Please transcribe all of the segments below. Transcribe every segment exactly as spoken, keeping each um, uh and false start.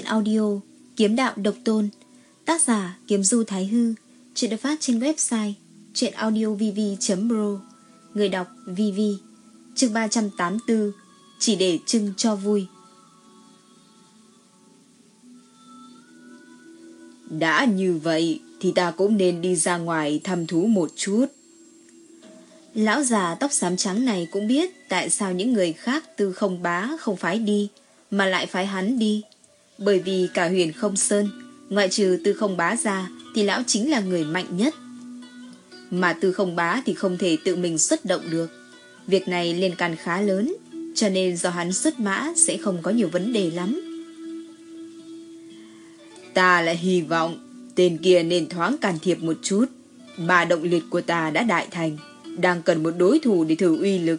audio Kiếm Đạo Độc Tôn, tác giả Kiếm Du Thái Hư. Chuyện được phát trên website chuyenaudiovv chấm pro. Người đọc vê vê. Chương ba trăm tám mươi tư. Chỉ để trưng cho vui. Đã như vậy thì ta cũng nên đi ra ngoài thăm thú một chút. Lão già tóc xám trắng này cũng biết tại sao những người khác Tư Không Bá không phái đi mà lại phái hắn đi. Bởi vì cả Huyền Không Sơn, ngoại trừ Tư Không Bá ra thì lão chính là người mạnh nhất. Mà Tư Không Bá thì không thể tự mình xuất động được. Việc này liên can khá lớn, cho nên do hắn xuất mã sẽ không có nhiều vấn đề lắm. Ta lại hy vọng tên kia nên thoáng can thiệp một chút. Ba động liệt của ta đã đại thành, đang cần một đối thủ để thử uy lực.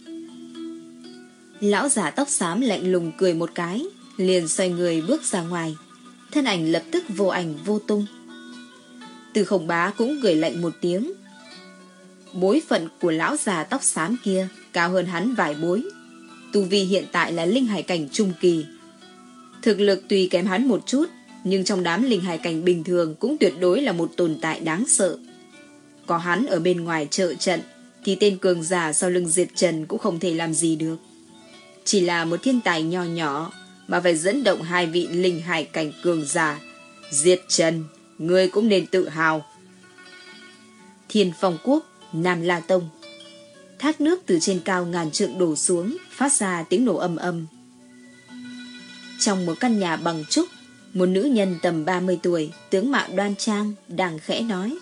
Lão giả tóc xám lạnh lùng cười một cái, liền xoay người bước ra ngoài. Thân ảnh lập tức vô ảnh vô tung. Tư Không Bá cũng cười lạnh một tiếng. Bối phận của lão già tóc xám kia cao hơn hắn vài bối. Tu vi hiện tại là linh hải cảnh trung kỳ. Thực lực tuy kém hắn một chút, nhưng trong đám linh hải cảnh bình thường cũng tuyệt đối là một tồn tại đáng sợ. Có hắn ở bên ngoài trợ trận thì tên cường giả sau lưng Diệp Trần cũng không thể làm gì được. Chỉ là một thiên tài nho nhỏ mà phải dẫn động hai vị linh hải cảnh cường giả. Diệp Trần, ngươi cũng nên tự hào. Thiên Phong Quốc, Nam La Tông. Thác nước từ trên cao ngàn trượng đổ xuống, phát ra tiếng nổ âm âm. Trong một căn nhà bằng trúc, một nữ nhân tầm ba mươi tuổi, tướng mạo đoan trang, đang khẽ nói.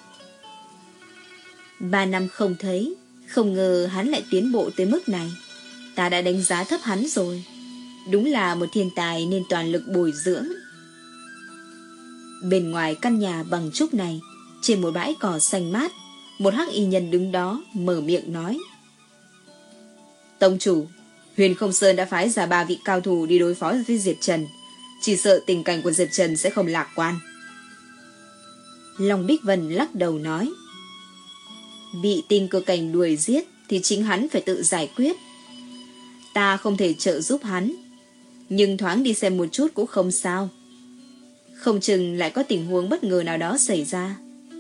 Ba năm không thấy, không ngờ hắn lại tiến bộ tới mức này. Ta đã đánh giá thấp hắn rồi. Đúng là một thiên tài nên toàn lực bồi dưỡng. Bên ngoài căn nhà bằng trúc này, trên một bãi cỏ xanh mát, một hắc y nhân đứng đó mở miệng nói. Tông chủ, Huyền Không Sơn đã phái ra ba vị cao thủ đi đối phó với Diệp Trần. Chỉ sợ tình cảnh của Diệp Trần sẽ không lạc quan. Long Bích Vân lắc đầu nói. Bị Tinh Cơ Cảnh đuổi giết thì chính hắn phải tự giải quyết. Ta không thể trợ giúp hắn, nhưng thoáng đi xem một chút cũng không sao. Không chừng lại có tình huống bất ngờ nào đó xảy ra.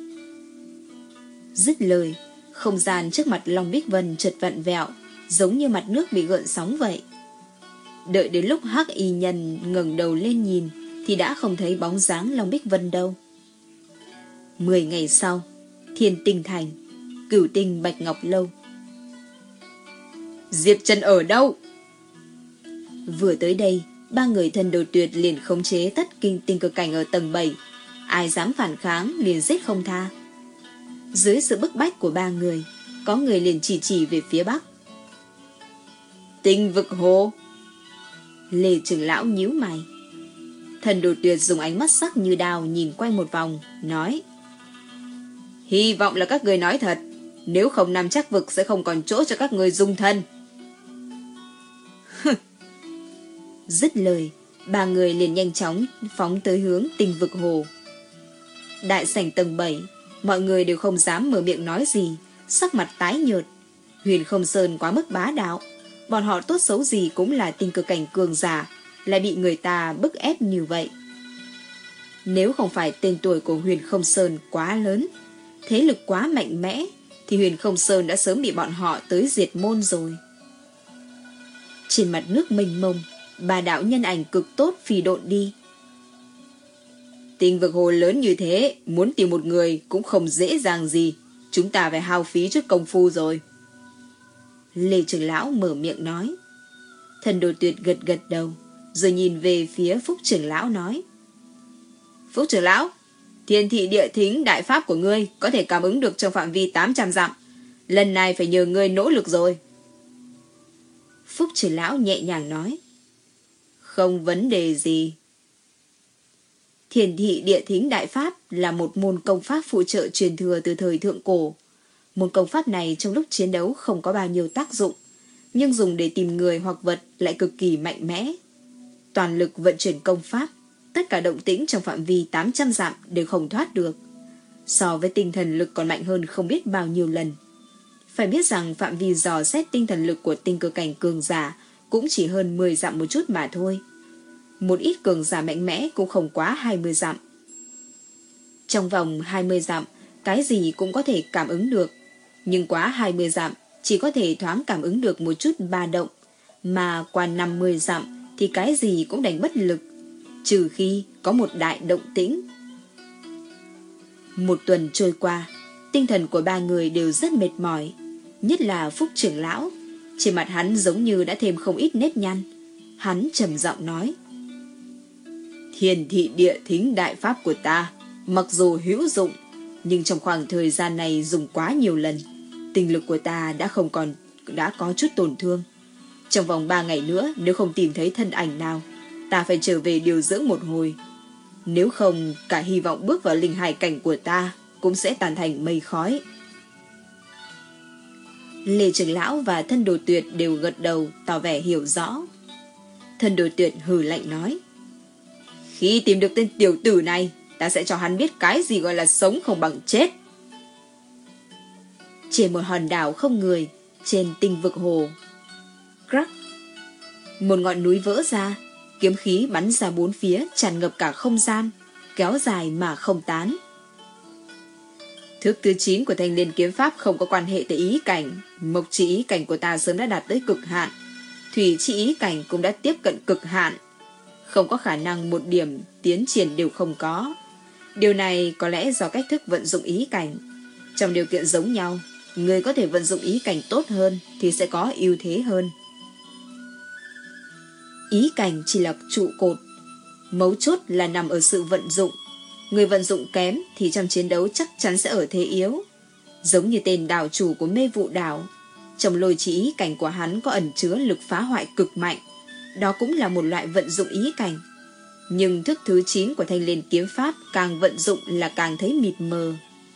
Dứt lời, không gian trước mặt Long Bích Vân chợt vặn vẹo, giống như mặt nước bị gợn sóng vậy. Đợi đến lúc hắc y nhân ngẩng đầu lên nhìn thì đã không thấy bóng dáng Long Bích Vân đâu. Mười ngày sau, Thiên Tinh Thành, Cửu Tinh Bạch Ngọc Lâu. Diệp Trần ở đâu? Vừa tới đây, ba người thân đồ tuyệt liền khống chế tất kinh tinh cực cảnh ở tầng bảy. Ai dám phản kháng liền giết không tha. Dưới sự bức bách của ba người, có người liền chỉ chỉ về phía bắc. Tinh vực hồ. Lê trưởng lão nhíu mày. Thần đồ tuyệt dùng ánh mắt sắc như đao nhìn quanh một vòng, nói. Hy vọng là các người nói thật, nếu không Nam Chắc Vực sẽ không còn chỗ cho các người dung thân. Dứt lời, ba người liền nhanh chóng phóng tới hướng Tinh vực hồ. Đại sảnh tầng bảy, mọi người đều không dám mở miệng nói gì, sắc mặt tái nhợt. Huyền Không Sơn quá mức bá đạo, bọn họ tốt xấu gì cũng là tinh cực cảnh cường giả, lại bị người ta bức ép như vậy. Nếu không phải tên tuổi của Huyền Không Sơn quá lớn, thế lực quá mạnh mẽ, thì Huyền Không Sơn đã sớm bị bọn họ tới diệt môn rồi. Trên mặt nước mênh mông, bà đạo nhân ảnh cực tốt phi độn đi. Tinh vực hồ lớn như thế, muốn tìm một người cũng không dễ dàng gì. Chúng ta phải hao phí chút công phu rồi. Lê trưởng lão mở miệng nói. Thần đồ tuyệt gật gật đầu, rồi nhìn về phía Phúc trưởng lão nói. Phúc trưởng lão, Thiên thị địa thính đại pháp của ngươi có thể cảm ứng được trong phạm vi tám trăm dặm. Lần này phải nhờ ngươi nỗ lực rồi. Phúc trưởng lão nhẹ nhàng nói. Không vấn đề gì. Thiên thị địa thính đại pháp là một môn công pháp phụ trợ truyền thừa từ thời thượng cổ. Môn công pháp này trong lúc chiến đấu không có bao nhiêu tác dụng, nhưng dùng để tìm người hoặc vật lại cực kỳ mạnh mẽ. Toàn lực vận chuyển công pháp, tất cả động tĩnh trong phạm vi tám trăm dặm đều không thoát được. So với tinh thần lực còn mạnh hơn không biết bao nhiêu lần. Phải biết rằng phạm vi dò xét tinh thần lực của tinh cơ cảnh cường giả cũng chỉ hơn mười dặm một chút mà thôi. một ít cường giả mạnh mẽ cũng không quá hai mươi dặm. Trong vòng hai mươi dặm, cái gì cũng có thể cảm ứng được, nhưng quá hai mươi dặm chỉ có thể thoáng cảm ứng được một chút ba động, mà qua năm mươi dặm thì cái gì cũng đánh bất lực, trừ khi có một đại động tĩnh. Một tuần trôi qua, tinh thần của ba người đều rất mệt mỏi, nhất là Phúc trưởng lão. Trên mặt hắn giống như đã thêm không ít nếp nhăn. Hắn trầm giọng nói: Thiên thị địa thính đại pháp của ta mặc dù hữu dụng, nhưng trong khoảng thời gian này dùng quá nhiều lần, tinh lực của ta đã không còn đã có chút tổn thương. Trong vòng ba ngày nữa, nếu không tìm thấy thân ảnh nào, ta phải trở về điều dưỡng một hồi. Nếu không, cả hy vọng bước vào linh hải cảnh của ta cũng sẽ tàn thành mây khói. Lê trưởng lão và Thân Đồ Tuyệt đều gật đầu tỏ vẻ hiểu rõ. Thân Đồ Tuyệt hừ lạnh nói: Khi tìm được tên tiểu tử này, ta sẽ cho hắn biết cái gì gọi là sống không bằng chết. Trên một hòn đảo không người, trên tinh vực hồ, crack, một ngọn núi vỡ ra, kiếm khí bắn ra bốn phía, tràn ngập cả không gian, kéo dài mà không tán. Thức thứ chín của Thanh Liên kiếm pháp không có quan hệ tới ý cảnh. Mộc chi ý cảnh của ta sớm đã đạt tới cực hạn, thủy chi ý cảnh cũng đã tiếp cận cực hạn, không có khả năng một điểm tiến triển đều không có. Điều này có lẽ do cách thức vận dụng ý cảnh. Trong điều kiện giống nhau, người có thể vận dụng ý cảnh tốt hơn thì sẽ có ưu thế hơn. Ý cảnh chỉ là trụ cột, mấu chốt là nằm ở sự vận dụng. Người vận dụng kém thì trong chiến đấu chắc chắn sẽ ở thế yếu. Giống như tên đảo chủ của Mê Vụ Đảo, trong lôi chỉ ý cảnh của hắn có ẩn chứa lực phá hoại cực mạnh. Đó cũng là một loại vận dụng ý cảnh. Nhưng thức thứ chín của Thanh Liên kiếm pháp càng vận dụng là càng thấy mịt mờ.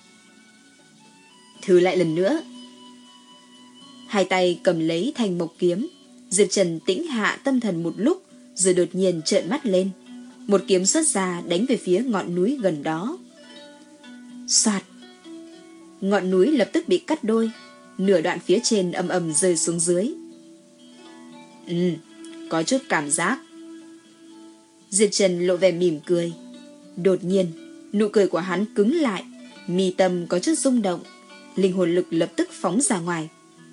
Thử lại lần nữa. Hai tay cầm lấy thanh mộc kiếm, Diệp Trần tĩnh hạ tâm thần một lúc, rồi đột nhiên trợn mắt lên. Một kiếm xuất ra đánh về phía ngọn núi gần đó. Soạt! Ngọn núi lập tức bị cắt đôi, nửa đoạn phía trên ầm ầm rơi xuống dưới. Ừ, có chút cảm giác. Diệp Trần lộ vẻ mỉm cười. Đột nhiên, nụ cười của hắn cứng lại, mi tâm có chút rung động, linh hồn lực lập tức phóng ra ngoài.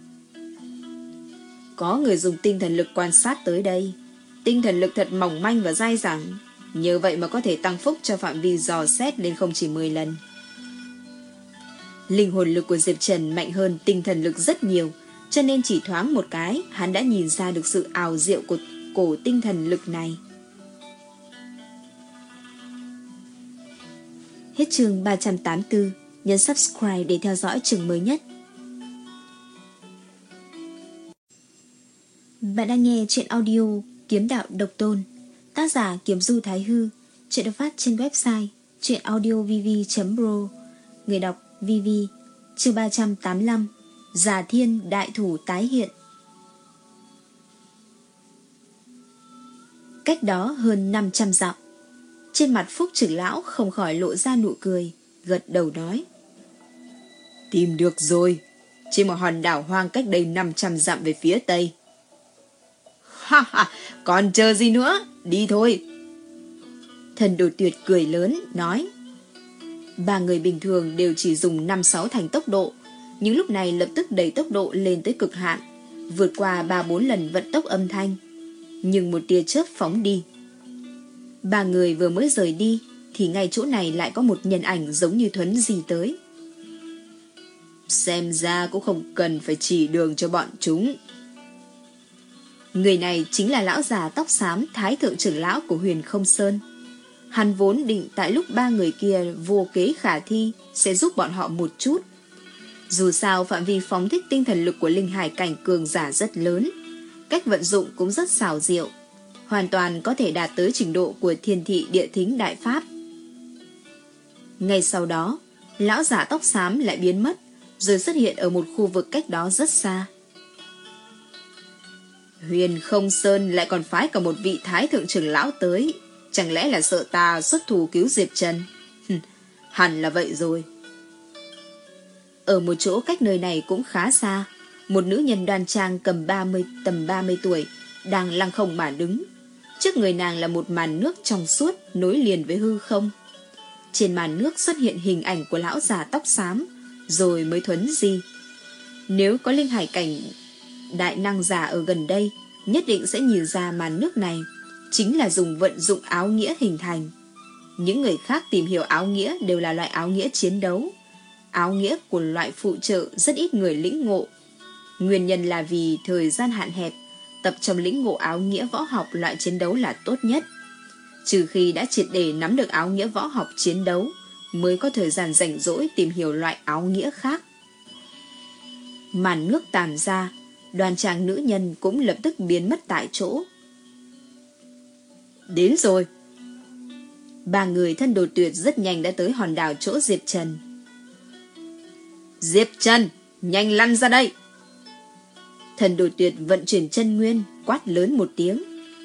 Có người dùng tinh thần lực quan sát tới đây. Tinh thần lực thật mỏng manh và dai dẳng, nhờ vậy mà có thể tăng phúc cho phạm vi dò xét lên không chỉ mười lần. Linh hồn lực của Diệp Trần mạnh hơn tinh thần lực rất nhiều, cho nên chỉ thoáng một cái, hắn đã nhìn ra được sự ảo diệu của cổ tinh thần lực này. Hết chương ba trăm tám mươi tư, nhấn subscribe để theo dõi chương mới nhất. Bạn đang nghe truyện audio Kiếm Đạo Độc Tôn, tác giả Kiếm Du Thái Hư, truyện được phát trên website truyệnaudiovv chấm pro, người đọc vê vê. Chương ba trăm tám mươi lăm, Già Thiên Đại Thủ tái hiện. Cách đó hơn năm trăm dặm, trên mặt Phúc trưởng lão không khỏi lộ ra nụ cười, gật đầu nói: Tìm được rồi, trên một hòn đảo hoang cách đây năm trăm dặm về phía tây. Ha ha, còn chờ gì nữa, đi thôi. Thần Đồ Tuyệt cười lớn, nói. Ba người bình thường đều chỉ dùng năm sáu thành tốc độ, nhưng lúc này lập tức đẩy tốc độ lên tới cực hạn, vượt qua ba bốn lần vận tốc âm thanh. Nhưng một tia chớp phóng đi. Ba người vừa mới rời đi, thì ngay chỗ này lại có một nhân ảnh giống như thuấn di tới. Xem ra cũng không cần phải chỉ đường cho bọn chúng. Người này chính là lão già tóc xám Thái thượng trưởng lão của Huyền Không Sơn. Hắn vốn định tại lúc ba người kia vô kế khả thi sẽ giúp bọn họ một chút. Dù sao phạm vi phóng thích tinh thần lực của linh hải cảnh cường giả rất lớn, cách vận dụng cũng rất xảo diệu, hoàn toàn có thể đạt tới trình độ của thiên thị địa thính đại pháp. Ngay sau đó, lão giả tóc xám lại biến mất, rồi xuất hiện ở một khu vực cách đó rất xa. Huyền Không Sơn lại còn phái cả một vị thái thượng trưởng lão tới, chẳng lẽ là sợ ta xuất thủ cứu Diệp Trần? Hẳn là vậy rồi. Ở một chỗ cách nơi này cũng khá xa, một nữ nhân đoan trang cầm ba mươi tầm ba mươi tuổi đang lăng không mà đứng. Trước người nàng là một màn nước trong suốt nối liền với hư không. Trên màn nước xuất hiện hình ảnh của lão già tóc xám, rồi mới thuấn di. Nếu có linh hải cảnh đại năng giả ở gần đây, nhất định sẽ nhìn ra màn nước này chính là dùng vận dụng áo nghĩa hình thành. Những người khác tìm hiểu áo nghĩa đều là loại áo nghĩa chiến đấu. Áo nghĩa của loại phụ trợ rất ít người lĩnh ngộ. Nguyên nhân là vì thời gian hạn hẹp, tập trong lĩnh ngộ áo nghĩa võ học loại chiến đấu là tốt nhất. Trừ khi đã triệt để nắm được áo nghĩa võ học chiến đấu, mới có thời gian rảnh rỗi tìm hiểu loại áo nghĩa khác. Màn nước tàn ra, đoàn tràng nữ nhân cũng lập tức biến mất tại chỗ. Đến rồi. Ba người thân Đồ Tuyệt rất nhanh đã tới hòn đảo chỗ Diệp Trần. Diệp Trần, nhanh lăn ra đây. Thần Đồ Tuyệt vận chuyển chân nguyên, quát lớn một tiếng.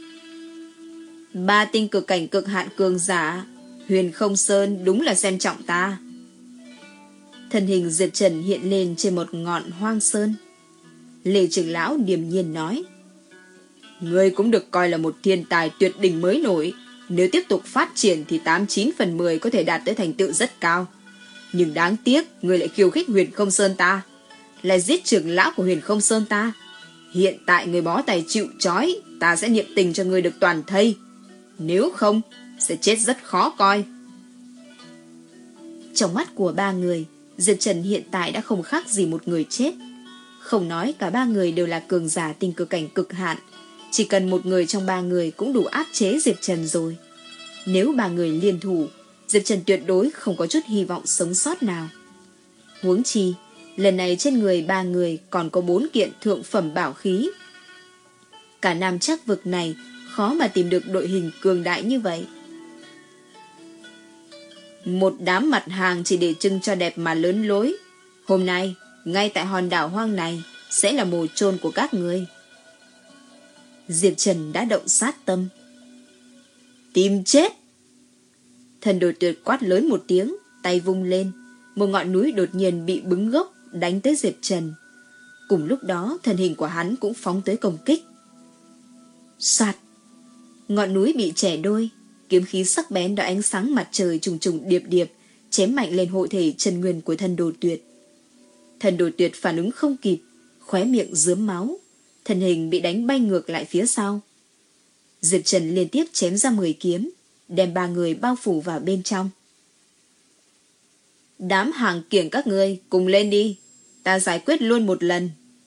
Ba tinh cực cảnh cực hạn cường giả, Huyền Không Sơn đúng là xem trọng ta. Thân hình Diệp Trần hiện lên trên một ngọn hoang sơn. Lê trưởng lão điềm nhiên nói: Ngươi cũng được coi là một thiên tài tuyệt đỉnh mới nổi. Nếu tiếp tục phát triển thì tám chín phần mười có thể đạt tới thành tựu rất cao. Nhưng đáng tiếc ngươi lại khiêu khích Huyền Không Sơn ta, lại giết trưởng lão của Huyền Không Sơn ta. Hiện tại ngươi bó tay chịu trói, ta sẽ niệm tình cho ngươi được toàn thây. Nếu không, sẽ chết rất khó coi. Trong mắt của ba người, Diệp Trần hiện tại đã không khác gì một người chết. Không nói cả ba người đều là cường giả tinh cực cảnh cực hạn, chỉ cần một người trong ba người cũng đủ áp chế Diệp Trần rồi. Nếu ba người liên thủ, Diệp Trần tuyệt đối không có chút hy vọng sống sót nào. Huống chi, lần này trên người ba người còn có bốn kiện thượng phẩm bảo khí. Cả Nam Trắc vực này khó mà tìm được đội hình cường đại như vậy. Một đám mặt hàng chỉ để trưng cho đẹp mà lớn lối. Hôm nay, ngay tại hòn đảo hoang này sẽ là mồ chôn của các ngươi. Diệp Trần đã động sát tâm. Tìm chết! Thần Đồ Tuyệt quát lớn một tiếng, tay vung lên. Một ngọn núi đột nhiên bị bứng gốc đánh tới Diệp Trần. Cùng lúc đó, thân hình của hắn cũng phóng tới công kích. Soạt! Ngọn núi bị chẻ đôi, kiếm khí sắc bén đỏ ánh sáng mặt trời trùng trùng điệp điệp chém mạnh lên hộ thể chân nguyên của Thần Đồ Tuyệt. Thần Đồ Tuyệt phản ứng không kịp, khóe miệng rướm máu, thân hình bị đánh bay ngược lại phía sau. Diệp Trần liên tiếp chém ra mười kiếm, đem ba người bao phủ vào bên trong. Đám hàng kiểng các ngươi cùng lên đi, ta giải quyết luôn một lần.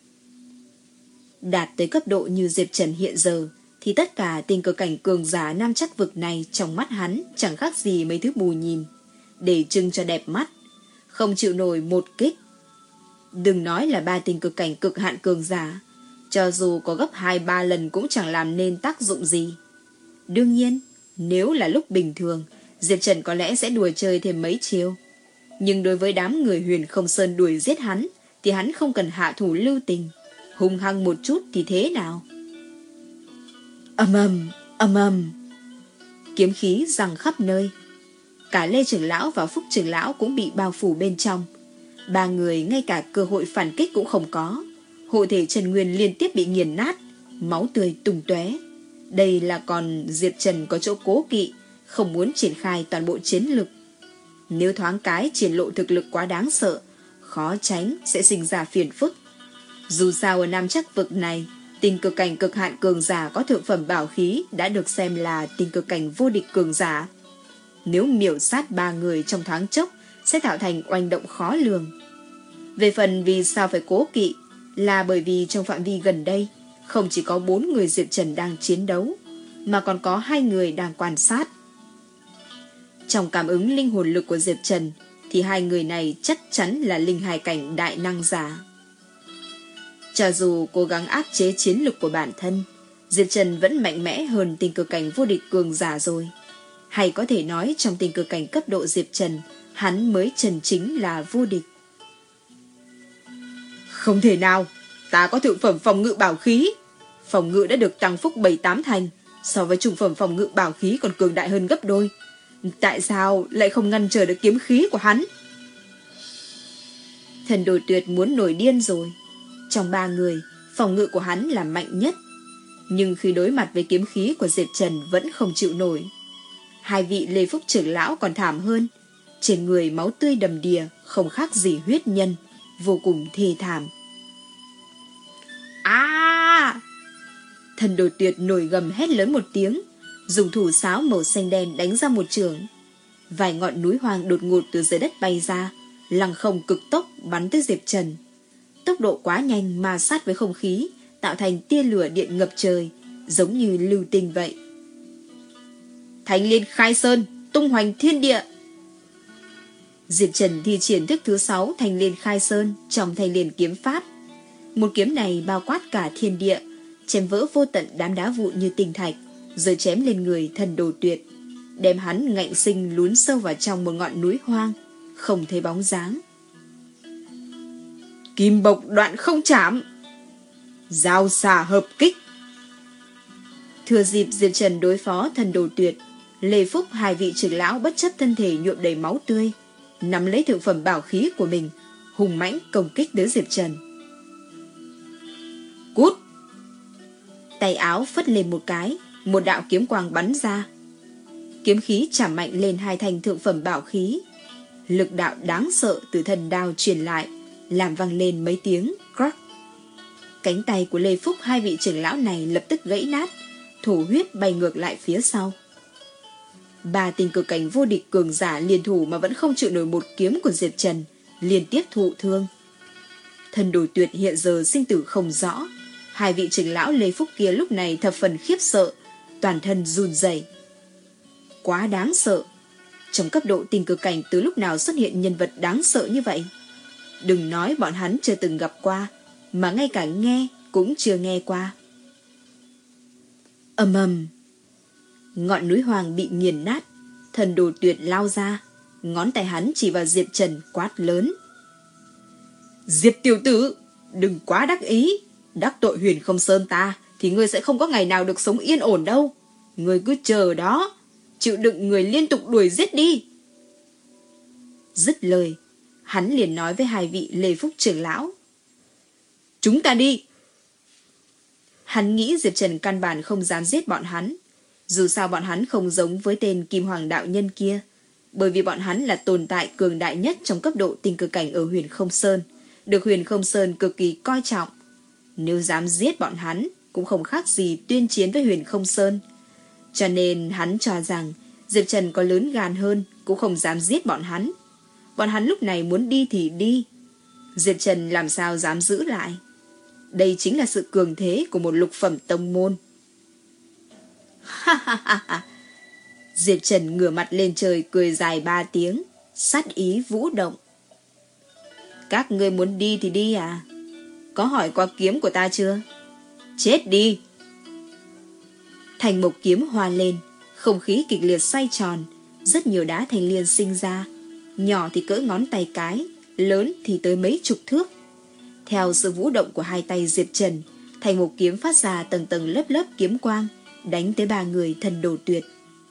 Đạt tới cấp độ như Diệp Trần hiện giờ, thì tất cả tinh cực cảnh cường giả Nam Trắc vực này trong mắt hắn chẳng khác gì mấy thứ bù nhìn, để trưng cho đẹp mắt, không chịu nổi một kích. Đừng nói là ba tinh cực cảnh cực hạn cường giả, cho dù có gấp hai ba lần cũng chẳng làm nên tác dụng gì. Đương nhiên, nếu là lúc bình thường, Diệp Trần có lẽ sẽ đùa chơi thêm mấy chiêu. Nhưng đối với đám người Huyền Không Sơn đuổi giết hắn, thì hắn không cần hạ thủ lưu tình, hung hăng một chút thì thế nào? Ầm ầm, ầm ầm. Kiếm khí giằng khắp nơi. Cả Lê trưởng lão và Phúc trưởng lão cũng bị bao phủ bên trong. Ba người ngay cả cơ hội phản kích cũng không có. Hộ thể Trần Nguyên liên tiếp bị nghiền nát, máu tươi tung tóe. Đây là còn Diệp Trần có chỗ cố kỵ, không muốn triển khai toàn bộ chiến lực. Nếu thoáng cái triển lộ thực lực quá đáng sợ, khó tránh sẽ sinh ra phiền phức. Dù sao ở Nam Trắc vực này, tinh cực cảnh cực hạn cường giả có thượng phẩm bảo khí đã được xem là tinh cực cảnh vô địch cường giả. Nếu miểu sát ba người trong thoáng chốc sẽ tạo thành oanh động khó lường. Về phần vì sao phải cố kỵ, là bởi vì trong phạm vi gần đây không chỉ có bốn người Diệp Trần đang chiến đấu, mà còn có hai người đang quan sát. Trong cảm ứng linh hồn lực của Diệp Trần thì hai người này chắc chắn là linh hài cảnh đại năng giả. Cho dù cố gắng áp chế chiến lực của bản thân, Diệp Trần vẫn mạnh mẽ hơn tinh cực cảnh vô địch cường giả rồi. Hay có thể nói trong tinh cực cảnh cấp độ Diệp Trần, hắn mới chân chính là vô địch. Không thể nào, ta có thượng phẩm phòng ngự bảo khí. Phòng ngự đã được tăng phúc bảy tám thành, so với trung phẩm phòng ngự bảo khí còn cường đại hơn gấp đôi. Tại sao lại không ngăn trở được kiếm khí của hắn? Thần Đồ Tuyệt muốn nổi điên rồi. Trong ba người, phòng ngự của hắn là mạnh nhất. nhưng khi đối mặt với kiếm khí của Diệp Trần vẫn không chịu nổi. Hai vị Lê Phúc trưởng lão còn thảm hơn, trên người máu tươi đầm đìa, không khác gì huyết nhân, vô cùng thê thảm. À! Thần Đồ Tuyệt nổi gầm hét lớn một tiếng, dùng thủ sáo màu xanh đen đánh ra một chưởng. Vài ngọn núi hoang đột ngột từ dưới đất bay ra, lăng không cực tốc bắn tới Diệp Trần. Tốc độ quá nhanh ma sát với không khí, tạo thành tia lửa điện ngập trời, giống như lưu tinh vậy. Thanh Liên Khai Sơn, tung hoành thiên địa. Diệp Trần thi triển thức thứ sáu Thanh Liên Khai Sơn trong Thanh Liên kiếm pháp. Một kiếm này bao quát cả thiên địa, chém vỡ vô tận đám đá vụn như tinh thạch, rồi chém lên người Thần Đồ Tuyệt, đem hắn ngạnh sinh lún sâu vào trong một ngọn núi hoang, không thấy bóng dáng. Kim bộc đoạn không chạm, giao xà hợp kích. Thừa dịp Diệp Trần đối phó Thần Đồ Tuyệt, Lê Phúc hai vị trưởng lão bất chấp thân thể nhuộm đầy máu tươi, nắm lấy thượng phẩm bảo khí của mình, hùng mãnh công kích tới Diệp Trần. Cút! Tay áo phất lên một cái, một đạo kiếm quang bắn ra. Kiếm khí chạm mạnh lên hai thanh thượng phẩm bảo khí. Lực đạo đáng sợ từ thần đao truyền lại, làm vang lên mấy tiếng crack. Cánh tay của Lê Phúc hai vị trưởng lão này lập tức gãy nát, thổ huyết bay ngược lại phía sau. Ba tinh cực cảnh vô địch cường giả liên thủ mà vẫn không chịu nổi một kiếm của Diệp Trần, liên tiếp thụ thương. Thần Đồ Tuyệt hiện giờ sinh tử không rõ. Hai vị trưởng lão Lê Phúc kia lúc này thập phần khiếp sợ, toàn thân run rẩy. Quá đáng sợ. Trong cấp độ tinh cực cảnh từ lúc nào xuất hiện nhân vật đáng sợ như vậy? Đừng nói bọn hắn chưa từng gặp qua, mà ngay cả nghe cũng chưa nghe qua. Ầm ầm, ngọn núi hoang bị nghiền nát. Thần Đồ Tuyệt lao ra, ngón tay hắn chỉ vào Diệp Trần quát lớn. Diệp tiểu tử, đừng quá đắc ý. Đắc tội Huyền Không Sơn ta thì ngươi sẽ không có ngày nào được sống yên ổn đâu. Ngươi cứ chờ đó, chịu đựng người liên tục đuổi giết đi. Dứt lời, hắn liền nói với hai vị Lê Phúc trưởng lão. Chúng ta đi. Hắn nghĩ Diệp Trần căn bản không dám giết bọn hắn. Dù sao bọn hắn không giống với tên Kim Hoàng đạo nhân kia, bởi vì bọn hắn là tồn tại cường đại nhất trong cấp độ tinh cực cảnh ở Huyền Không Sơn, được Huyền Không Sơn cực kỳ coi trọng. Nếu dám giết bọn hắn cũng không khác gì tuyên chiến với Huyền Không Sơn. Cho nên hắn cho rằng Diệp Trần có lớn gan hơn cũng không dám giết bọn hắn. Bọn hắn lúc này muốn đi thì đi, Diệp Trần làm sao dám giữ lại. Đây chính là sự cường thế của một lục phẩm tông môn. Ha ha ha ha. Diệp Trần ngửa mặt lên trời cười dài ba tiếng, sát ý vũ động. Các ngươi muốn đi thì đi à? Có hỏi qua kiếm của ta chưa? Chết đi! Thành mộc kiếm hoa lên, không khí kịch liệt xoay tròn, rất nhiều đá thanh liên sinh ra, nhỏ thì cỡ ngón tay cái, lớn thì tới mấy chục thước. Theo sự vũ động của hai tay Diệp Trần, thành mộc kiếm phát ra tầng tầng lớp lớp kiếm quang, đánh tới ba người Thần Đồ Tuyệt.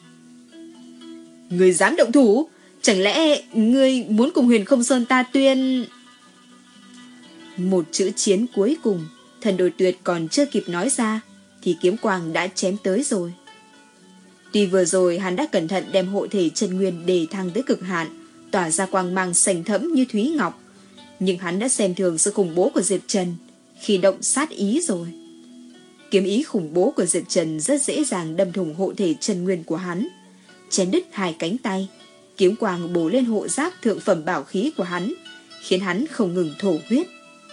Ngươi dám động thủ? Chẳng lẽ ngươi muốn cùng Huyền Không Sơn ta tuyên... Một chữ chiến cuối cùng, Thần Đồ Tuyệt còn chưa kịp nói ra thì kiếm quang đã chém tới rồi. Tuy vừa rồi hắn đã cẩn thận đem hộ thể chân nguyên đề thăng tới cực hạn, tỏa ra quang mang sành thẫm như thúy ngọc, nhưng hắn đã xem thường sự khủng bố của Diệp Trần khi động sát ý rồi. Kiếm ý khủng bố của Diệp Trần rất dễ dàng đâm thủng hộ thể chân nguyên của hắn, chém đứt hai cánh tay. Kiếm quang bổ lên hộ giáp thượng phẩm bảo khí của hắn, khiến hắn không ngừng thổ huyết.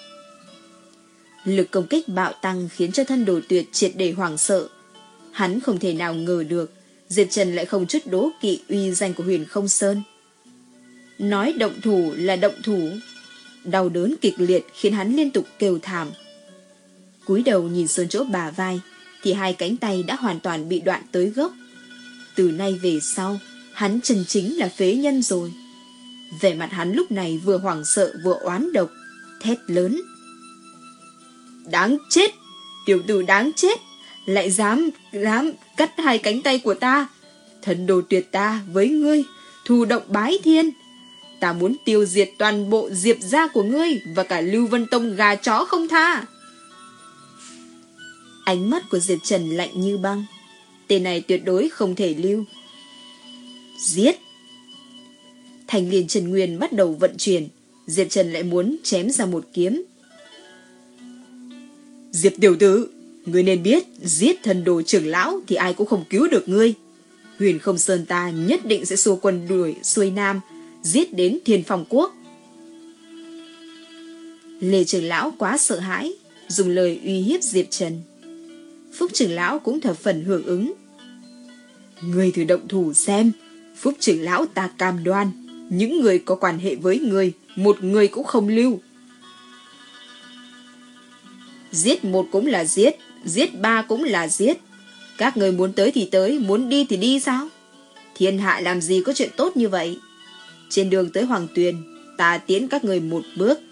Lực công kích bạo tăng khiến cho Thần Đồ Tuyệt triệt để hoảng sợ. Hắn không thể nào ngờ được Diệp Trần lại không chút đố kỵ uy danh của Huyền Không Sơn. Nói động thủ là động thủ. Đau đớn kịch liệt khiến hắn liên tục kêu thảm. Cúi đầu nhìn xuống chỗ bả vai thì hai cánh tay đã hoàn toàn bị đoạn tới gốc. Từ nay về sau, hắn chân chính là phế nhân rồi. Vẻ mặt hắn lúc này vừa hoảng sợ vừa oán độc, thét lớn. Đáng chết! Tiểu tử đáng chết! Lại dám, dám cắt hai cánh tay của ta! Thần Đồ Tuyệt ta với ngươi, thù động bái thiên! Ta muốn tiêu diệt toàn bộ Diệp gia của ngươi và cả Lưu Vân Tông gà chó không tha! Ánh mắt của Diệp Trần lạnh như băng. Tên này tuyệt đối không thể lưu. Giết! Thành Liên Trần Nguyên bắt đầu vận chuyển. Diệp Trần lại muốn chém ra một kiếm. Diệp tiểu tử, ngươi nên biết, giết thần đồ trưởng lão thì ai cũng không cứu được ngươi. Huyền Không Sơn ta nhất định sẽ xua quân đuổi xuôi nam, giết đến Thiên Phong Quốc. Lê trưởng lão quá sợ hãi, dùng lời uy hiếp Diệp Trần. Phúc trưởng lão cũng thập phần hưởng ứng. Ngươi thử động thủ xem, Phúc trưởng lão ta cam đoan, những người có quan hệ với ngươi, một người cũng không lưu. Giết một cũng là giết, giết ba cũng là giết. Các người muốn tới thì tới, muốn đi thì đi sao? Thiên hạ làm gì có chuyện tốt như vậy? Trên đường tới Hoàng Tuyền, ta tiễn các người một bước.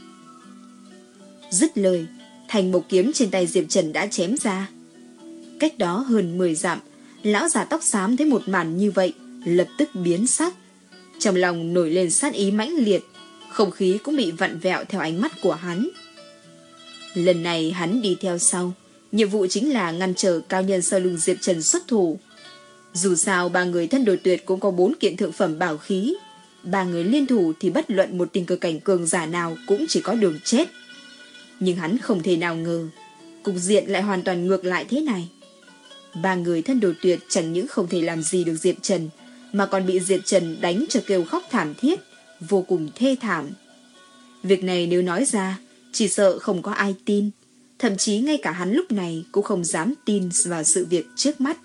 Dứt lời, thành một kiếm trên tay Diệp Trần đã chém ra. Cách đó hơn mười dặm, lão già tóc xám thấy một màn như vậy, lập tức biến sắc. Trong lòng nổi lên sát ý mãnh liệt, không khí cũng bị vặn vẹo theo ánh mắt của hắn. Lần này hắn đi theo sau, nhiệm vụ chính là ngăn trở cao nhân sau lưng Diệp Trần xuất thủ. Dù sao ba người thân đồ tuyệt cũng có bốn kiện thượng phẩm bảo khí, ba người liên thủ thì bất luận một tình cơ cảnh cường giả nào cũng chỉ có đường chết. Nhưng hắn không thể nào ngờ, cục diện lại hoàn toàn ngược lại thế này. Ba người thân đồ tuyệt chẳng những không thể làm gì được Diệp Trần, mà còn bị Diệp Trần đánh cho kêu khóc thảm thiết, vô cùng thê thảm. Việc này nếu nói ra, chỉ sợ không có ai tin, thậm chí ngay cả hắn lúc này cũng không dám tin vào sự việc trước mắt.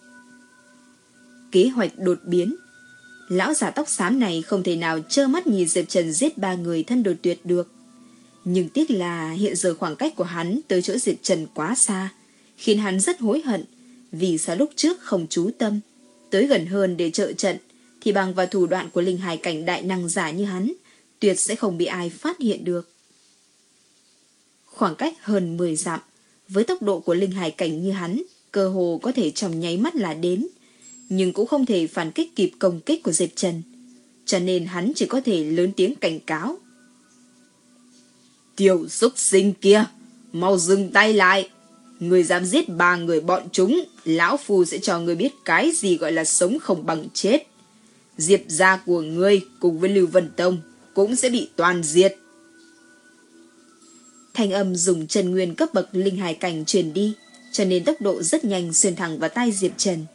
Kế hoạch đột biến. Lão già tóc xám này không thể nào trơ mắt nhìn Diệp Trần giết ba người thân đồ tuyệt được. Nhưng tiếc là hiện giờ khoảng cách của hắn tới chỗ Diệp Trần quá xa, khiến hắn rất hối hận, vì sao lúc trước không chú tâm, tới gần hơn để trợ trận, thì bằng vào thủ đoạn của linh hài cảnh đại năng giả như hắn, tuyệt sẽ không bị ai phát hiện được. Khoảng cách hơn mười dặm, với tốc độ của linh hài cảnh như hắn, cơ hồ có thể trong nháy mắt là đến, nhưng cũng không thể phản kích kịp công kích của Diệp Trần, cho nên hắn chỉ có thể lớn tiếng cảnh cáo. Tiểu xúc sinh kia, mau dừng tay lại. Người dám giết ba người bọn chúng, lão phu sẽ cho người biết cái gì gọi là sống không bằng chết. Diệp gia của ngươi cùng với Lưu Vân Tông cũng sẽ bị toàn diệt. Thanh âm dùng chân nguyên cấp bậc linh hài cảnh truyền đi, cho nên tốc độ rất nhanh xuyên thẳng vào tai Diệp Trần.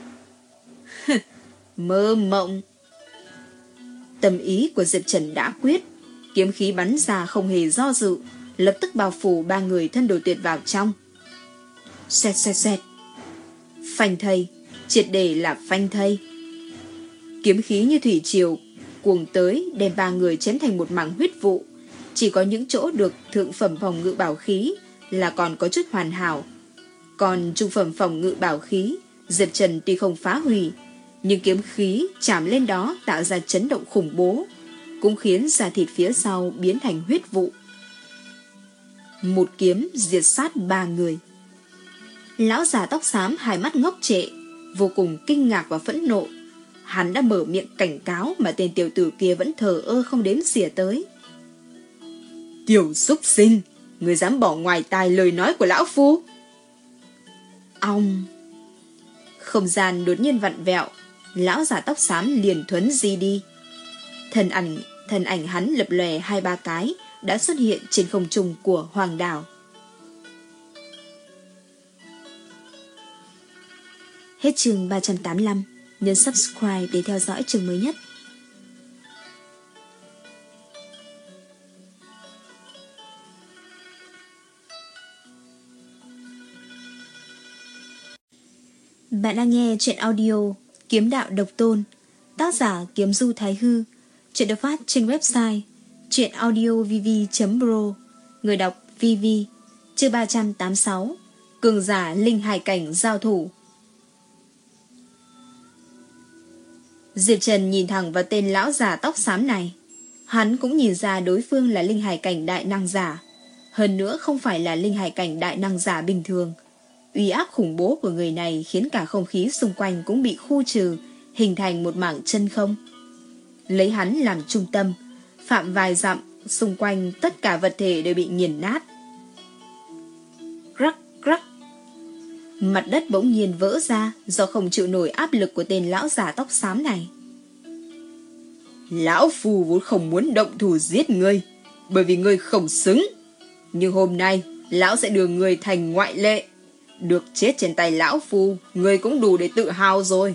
Mơ mộng. Tâm ý của Diệp Trần đã quyết, kiếm khí bắn ra không hề do dự, lập tức bao phủ ba người thân đồ tuyệt vào trong. Xoẹt xoẹt xoẹt. Phanh thây, triệt để là phanh thây. Kiếm khí như thủy triều cuồng tới, đem ba người chém thành một mảng huyết vụ. Chỉ có những chỗ được thượng phẩm phòng ngự bảo khí là còn có chút hoàn hảo. Còn trung phẩm phòng ngự bảo khí, Diệp Trần tuy không phá hủy, nhưng kiếm khí chạm lên đó tạo ra chấn động khủng bố, cũng khiến da thịt phía sau biến thành huyết vụ. Một kiếm diệt sát ba người. Lão già tóc xám hai mắt ngốc trệ, vô cùng kinh ngạc và phẫn nộ. Hắn đã mở miệng cảnh cáo mà tên tiểu tử kia vẫn thờ ơ không đếm xỉa tới. Tiểu xúc sinh, người dám bỏ ngoài tai lời nói của lão phu. Ong. Không gian đột nhiên vặn vẹo, lão già tóc xám liền thuấn di đi. Thân ảnh, thân ảnh hắn lập lòe hai ba cái đã xuất hiện trên không trung của hoàng đảo. Hết chương ba trăm tám mươi lăm, nhấn subscribe để theo dõi chương mới nhất. Bạn đang nghe truyện audio Kiếm Đạo Độc Tôn, tác giả Kiếm Du Thái Hư. Truyện được phát trên website truyệnaudiovv chấm pro. Người đọc vê vê. Chương ba trăm tám mươi sáu, cường giả linh hải cảnh giao thủ. Diệp Trần nhìn thẳng vào tên lão già tóc xám này. Hắn cũng nhìn ra đối phương là linh hải cảnh đại năng giả, hơn nữa không phải là linh hải cảnh đại năng giả bình thường. Uy áp khủng bố của người này khiến cả không khí xung quanh cũng bị khu trừ, hình thành một mảng chân không. Lấy hắn làm trung tâm, phạm vài dặm xung quanh tất cả vật thể đều bị nghiền nát. Rắc rắc, Mặt đất bỗng nhiên vỡ ra do không chịu nổi áp lực của tên lão già tóc xám này. Lão Phu vốn không muốn động thủ giết ngươi, bởi vì ngươi không xứng. Nhưng hôm nay, lão sẽ đưa ngươi thành ngoại lệ. Được chết trên tay Lão Phu, ngươi cũng đủ để tự hào rồi.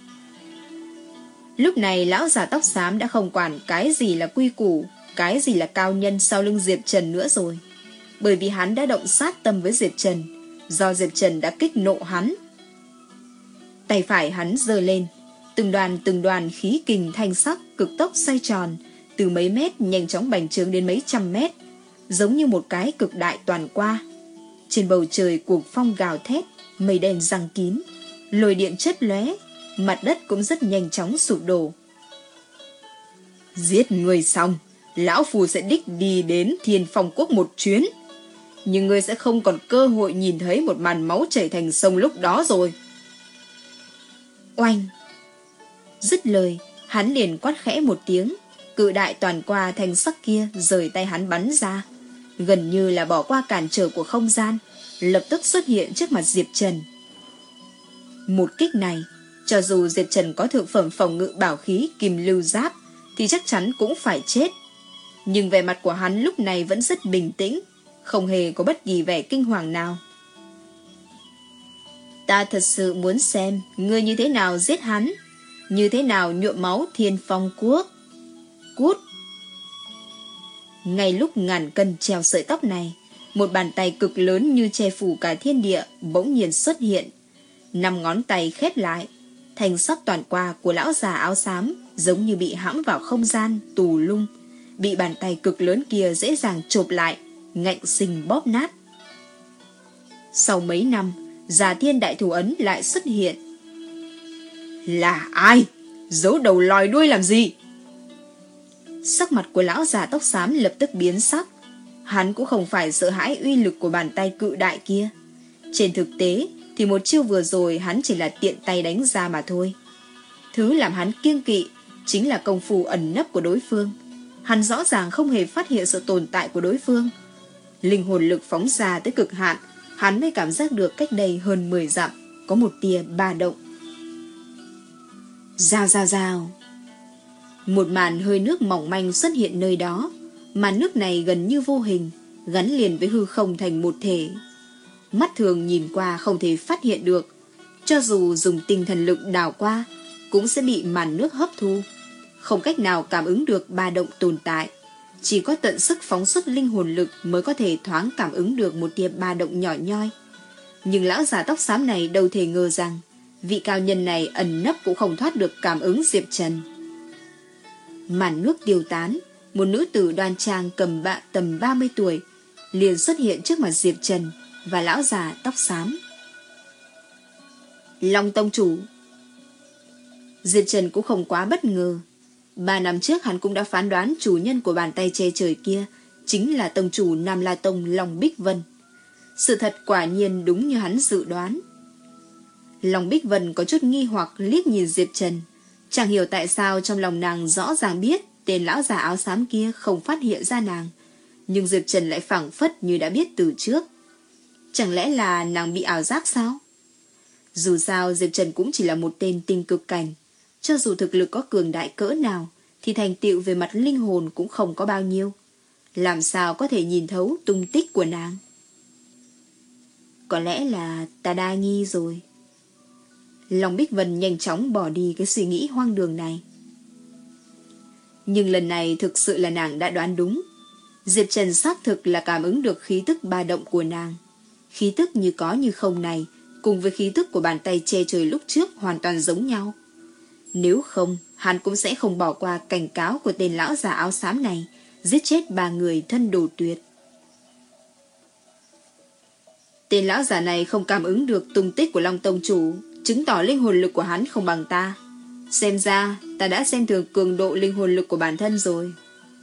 Lúc này lão già tóc xám đã không quản cái gì là quy củ, cái gì là cao nhân sau lưng Diệp Trần nữa rồi. Bởi vì hắn đã động sát tâm với Diệp Trần, do Diệp Trần đã kích nộ hắn. Tay phải hắn giơ lên, từng đoàn từng đoàn khí kình thanh sắc cực tốc xoay tròn, từ mấy mét nhanh chóng bành trướng đến mấy trăm mét, giống như một cái cực đại toàn qua. Trên bầu trời cuồng phong gào thét, mây đen giăng kín, lôi điện chớp lóe, mặt đất cũng rất nhanh chóng sụp đổ. Giết người xong, Lão Phu sẽ đích đi đến Thiên Phong Quốc một chuyến. Nhưng ngươi sẽ không còn cơ hội nhìn thấy một màn máu chảy thành sông lúc đó rồi. Oanh! Dứt lời, hắn liền quát khẽ một tiếng, cự đại toàn qua thanh sắc kia rời tay hắn bắn ra, gần như là bỏ qua cản trở của không gian, lập tức xuất hiện trước mặt Diệp Trần. Một kích này, cho dù Diệp Trần có thượng phẩm phòng ngự bảo khí kim lưu giáp, thì chắc chắn cũng phải chết. Nhưng vẻ mặt của hắn lúc này vẫn rất bình tĩnh, không hề có bất kỳ vẻ kinh hoàng nào. Ta thật sự muốn xem ngươi như thế nào giết hắn, như thế nào nhuộm máu Thiên Phong Quốc. Cút! Ngay lúc ngàn cân treo sợi tóc này, một bàn tay cực lớn như che phủ cả thiên địa bỗng nhiên xuất hiện. Năm ngón tay khép lại, thành sắc toàn qua của lão già áo xám giống như bị hãm vào không gian tù lung, bị bàn tay cực lớn kia dễ dàng chộp lại, ngạnh sinh bóp nát. Sau mấy năm, Già Thiên Đại Thủ Ấn lại xuất hiện. Là ai? Giấu đầu lòi đuôi làm gì? Sắc mặt của lão già tóc xám lập tức biến sắc. Hắn cũng không phải sợ hãi uy lực của bàn tay cự đại kia. Trên thực tế thì một chiêu vừa rồi hắn chỉ là tiện tay đánh ra mà thôi. Thứ làm hắn kiêng kỵ chính là công phu ẩn nấp của đối phương. Hắn rõ ràng không hề phát hiện sự tồn tại của đối phương. Linh hồn lực phóng ra tới cực hạn, hắn mới cảm giác được cách đây hơn mười dặm có một tia ba động. Rào rào rào. Một màn hơi nước mỏng manh xuất hiện nơi đó. Màn nước này gần như vô hình, gắn liền với hư không thành một thể. Mắt thường nhìn qua không thể phát hiện được, cho dù dùng tinh thần lực đào qua cũng sẽ bị màn nước hấp thu, không cách nào cảm ứng được ba động tồn tại. Chỉ có tận sức phóng xuất linh hồn lực mới có thể thoáng cảm ứng được một tia ba động nhỏ nhoi. Nhưng lão già tóc xám này đâu thể ngờ rằng vị cao nhân này ẩn nấp cũng không thoát được cảm ứng Diệp Trần. Màn nước tiêu tán, một nữ tử đoan trang cầm bạ tầm ba mươi tuổi liền xuất hiện trước mặt Diệp Trần và lão già tóc xám. Long Tông Chủ. Diệp Trần cũng không quá bất ngờ. Ba năm trước hắn cũng đã phán đoán chủ nhân của bàn tay che trời kia chính là tông chủ Nam La Tông Long Bích Vân. Sự thật quả nhiên đúng như hắn dự đoán. Long Bích Vân có chút nghi hoặc liếc nhìn Diệp Trần, chẳng hiểu tại sao trong lòng nàng rõ ràng biết tên lão già áo xám kia không phát hiện ra nàng, nhưng Diệp Trần lại phảng phất như đã biết từ trước. Chẳng lẽ là nàng bị ảo giác sao? Dù sao Diệp Trần cũng chỉ là một tên tinh cực cảnh, cho dù thực lực có cường đại cỡ nào thì thành tựu về mặt linh hồn cũng không có bao nhiêu. Làm sao có thể nhìn thấu tung tích của nàng? Có lẽ là ta đa nghi rồi. Long Bích Vân nhanh chóng bỏ đi cái suy nghĩ hoang đường này. Nhưng lần này thực sự là nàng đã đoán đúng. Diệp Trần xác thực là cảm ứng được khí tức ba động của nàng. Khí tức như có như không này cùng với khí tức của bàn tay che trời lúc trước hoàn toàn giống nhau. Nếu không, hắn cũng sẽ không bỏ qua cảnh cáo của tên lão già áo xám này, giết chết ba người thân đồ tuyệt. Tên lão già này không cảm ứng được tung tích của Long Tông Chủ, chứng tỏ linh hồn lực của hắn không bằng ta. Xem ra, ta đã xem thường cường độ linh hồn lực của bản thân rồi.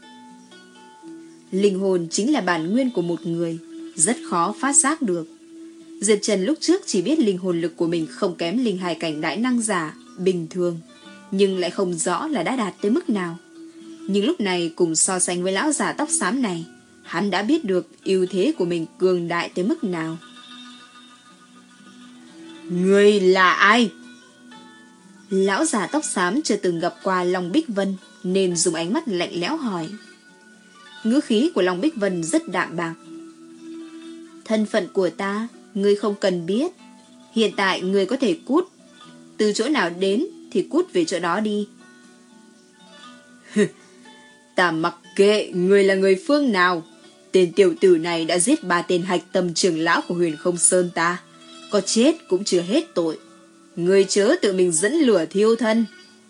Linh hồn chính là bản nguyên của một người, rất khó phát giác được. Diệp Trần lúc trước chỉ biết linh hồn lực của mình không kém linh hài cảnh đại năng giả bình thường, nhưng lại không rõ là đã đạt tới mức nào. Nhưng lúc này cùng so sánh với lão già tóc xám này, hắn đã biết được ưu thế của mình cường đại tới mức nào. Ngươi là ai? Lão già tóc xám chưa từng gặp qua Long Bích Vân nên dùng ánh mắt lạnh lẽo hỏi. Ngữ khí của Long Bích Vân rất đạm bạc. Thân phận của ta, ngươi không cần biết. Hiện tại ngươi có thể cút. Từ chỗ nào đến thì cút về chỗ đó đi. Ta mặc kệ ngươi là người phương nào. Tên tiểu tử này đã giết ba tên hạch tâm trưởng lão của Huyền Không Sơn ta. Có chết cũng chưa hết tội. Ngươi chớ tự mình dẫn lửa thiêu thân.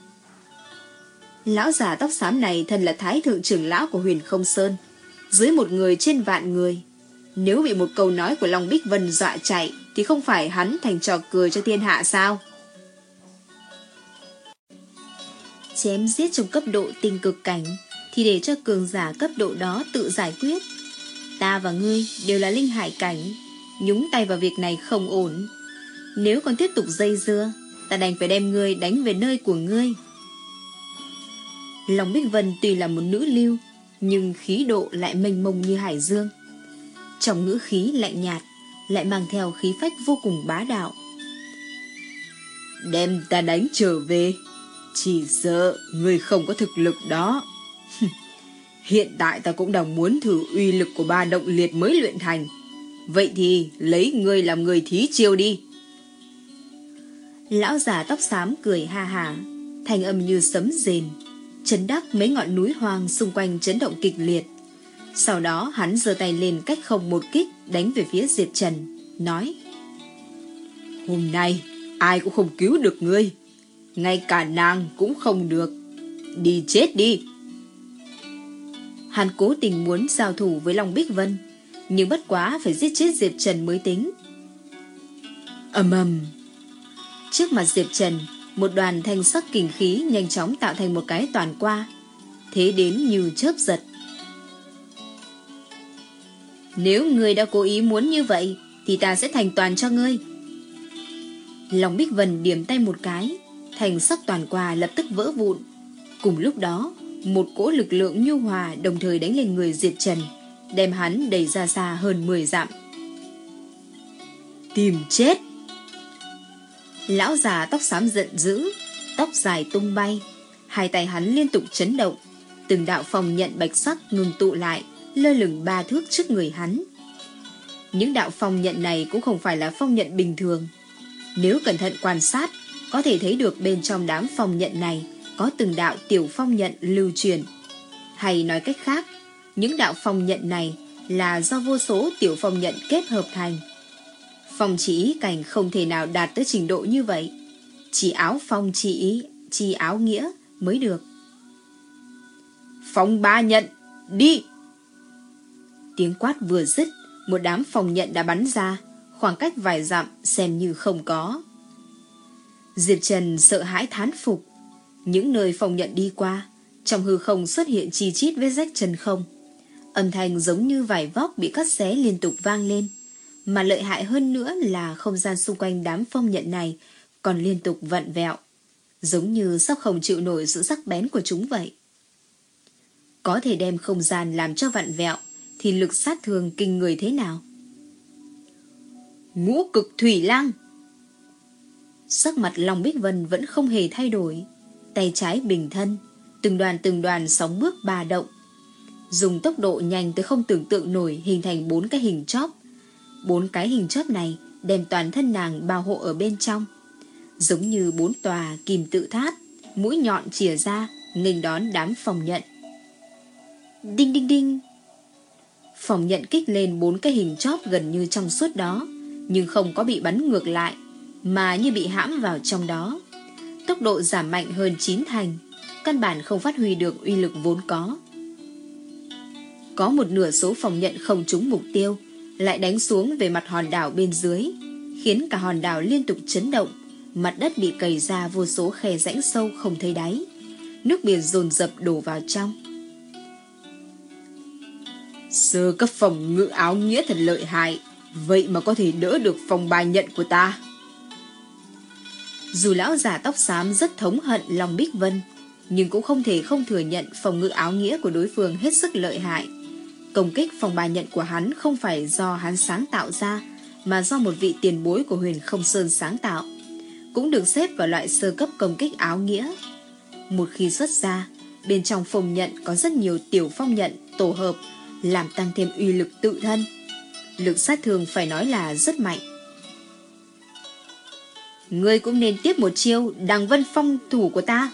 Lão già tóc xám này thân là thái thượng trưởng lão của Huyền Không Sơn, dưới một người trên vạn người. Nếu bị một câu nói của Long Bích Vân dọa chạy thì không phải hắn thành trò cười cho thiên hạ sao? Chém giết trong cấp độ tinh cực cảnh thì để cho cường giả cấp độ đó tự giải quyết. Ta và ngươi đều là linh hải cảnh, nhúng tay vào việc này không ổn. Nếu còn tiếp tục dây dưa, ta đành phải đem ngươi đánh về nơi của ngươi. Long Bích Vân tuy là một nữ lưu, nhưng khí độ lại mênh mông như hải dương. Trong ngữ khí lạnh nhạt lại mang theo khí phách vô cùng bá đạo. Đem ta đánh trở về, chỉ sợ ngươi không có thực lực đó. Hiện tại ta cũng đang muốn thử uy lực của ba động liệt mới luyện thành. Vậy thì lấy ngươi làm người thí chiêu đi. Lão già tóc xám cười ha hả, thanh âm như sấm rền, chấn đắc mấy ngọn núi hoang xung quanh chấn động kịch liệt. Sau đó hắn giơ tay lên cách không một kích đánh về phía Diệp Trần, nói: Hôm nay ai cũng không cứu được ngươi, ngay cả nàng cũng không được. Đi chết đi. Hắn cố tình muốn giao thủ với Long Bích Vân, nhưng bất quá phải giết chết Diệp Trần mới tính. Ầm ầm. Trước mặt Diệp Trần, một đoàn thanh sắc kình khí nhanh chóng tạo thành một cái toàn qua, thế đến như chớp giật. Nếu ngươi đã cố ý muốn như vậy thì ta sẽ thành toàn cho ngươi. Long Bích Vân điểm tay một cái, thành sắc toàn qua lập tức vỡ vụn. Cùng lúc đó, một cỗ lực lượng nhu hòa đồng thời đánh lên người Diệp Trần, đem hắn đẩy ra xa hơn mười dặm. Tìm chết. Lão già tóc xám giận dữ, tóc dài tung bay, hai tay hắn liên tục chấn động, từng đạo phong nhận bạch sắc ngừng tụ lại, lơ lửng ba thước trước người hắn. Những đạo phong nhận này cũng không phải là phong nhận bình thường. Nếu cẩn thận quan sát, có thể thấy được bên trong đám phong nhận này có từng đạo tiểu phong nhận lưu truyền. Hay nói cách khác, những đạo phong nhận này là do vô số tiểu phong nhận kết hợp thành. Phong chỉ ý cảnh không thể nào đạt tới trình độ như vậy. Chỉ áo phong chỉ ý, chỉ áo nghĩa mới được. Phong ba nhận, đi! Tiếng quát vừa dứt, một đám phong nhận đã bắn ra, khoảng cách vài dặm xem như không có. Diệp Trần sợ hãi thán phục. Những nơi phong nhận đi qua, trong hư không xuất hiện chi chít vết rách chân không. Âm thanh giống như vải vóc bị cắt xé liên tục vang lên. Mà lợi hại hơn nữa là không gian xung quanh đám phong nhận này còn liên tục vặn vẹo, giống như sắp không chịu nổi sự sắc bén của chúng vậy. Có thể đem không gian làm cho vặn vẹo thì lực sát thương kinh người thế nào? Ngũ cực thủy lang. Sắc mặt Long Bích Vân vẫn không hề thay đổi, tay trái bình thân, từng đoàn từng đoàn sóng bước ba động, dùng tốc độ nhanh tới không tưởng tượng nổi hình thành bốn cái hình chóp. Bốn cái hình chóp này đem toàn thân nàng bao hộ ở bên trong, giống như bốn tòa kìm tự tháp, mũi nhọn chìa ra nghênh đón đám phòng nhận. Đinh đinh đinh. Phòng nhận kích lên bốn cái hình chóp gần như trong suốt đó, nhưng không có bị bắn ngược lại, mà như bị hãm vào trong đó. Tốc độ giảm mạnh hơn chín thành, căn bản không phát huy được uy lực vốn có. Có một nửa số phòng nhận không trúng mục tiêu, lại đánh xuống về mặt hòn đảo bên dưới, khiến cả hòn đảo liên tục chấn động, mặt đất bị cày ra vô số khe rãnh sâu không thấy đáy, nước biển dồn dập đổ vào trong. Sơ cấp phòng ngự áo nghĩa thật lợi hại, vậy mà có thể đỡ được phòng bài nhận của ta. Dù lão già tóc xám rất thống hận Long Bích Vân, nhưng cũng không thể không thừa nhận phòng ngự áo nghĩa của đối phương hết sức lợi hại. Công kích phòng bài nhận của hắn không phải do hắn sáng tạo ra, mà do một vị tiền bối của Huyền Không Sơn sáng tạo, cũng được xếp vào loại sơ cấp công kích áo nghĩa. Một khi xuất ra, bên trong phòng nhận có rất nhiều tiểu phong nhận tổ hợp, làm tăng thêm uy lực tự thân. Lực sát thương phải nói là rất mạnh. Ngươi cũng nên tiếp một chiêu Đằng Vân Phong thủ của ta.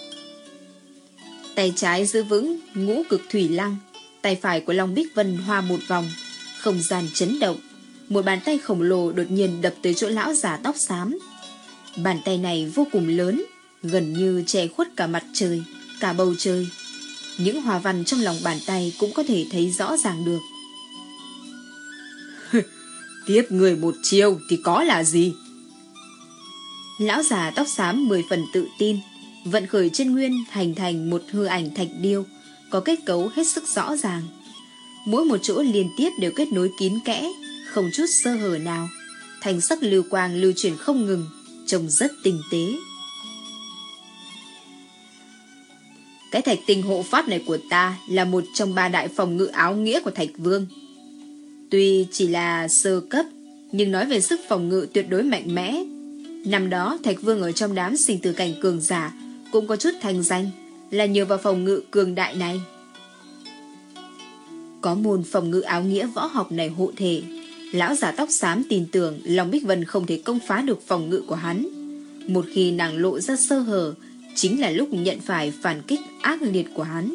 Tay trái giữ vững ngũ cực thủy lăng, tay phải của Long Bích Vân hoa một vòng, không gian chấn động. Một bàn tay khổng lồ đột nhiên đập tới chỗ lão già tóc xám. Bàn tay này vô cùng lớn, gần như che khuất cả mặt trời, cả bầu trời. Những hoa văn trong lòng bàn tay cũng có thể thấy rõ ràng được. Tiếp người một chiêu thì có là gì? Lão già tóc xám mười phần tự tin, vận khởi chân nguyên hình thành một hư ảnh thạch điêu, có kết cấu hết sức rõ ràng. Mỗi một chỗ liên tiếp đều kết nối kín kẽ, không chút sơ hở nào. Thành sắc lưu quang lưu chuyển không ngừng, trông rất tinh tế. Cái thạch tinh hộ pháp này của ta là một trong ba đại phòng ngự áo nghĩa của Thạch Vương. Tuy chỉ là sơ cấp, nhưng nói về sức phòng ngự tuyệt đối mạnh mẽ. Năm đó Thạch Vương ở trong đám sinh tử cảnh cường giả cũng có chút thành danh, là nhờ vào phòng ngự cường đại này. Có môn phòng ngự áo nghĩa võ học này hộ thể, lão giả tóc xám tin tưởng Long Bích Vân không thể công phá được phòng ngự của hắn. Một khi nàng lộ ra sơ hở, chính là lúc nhận phải phản kích ác liệt của hắn.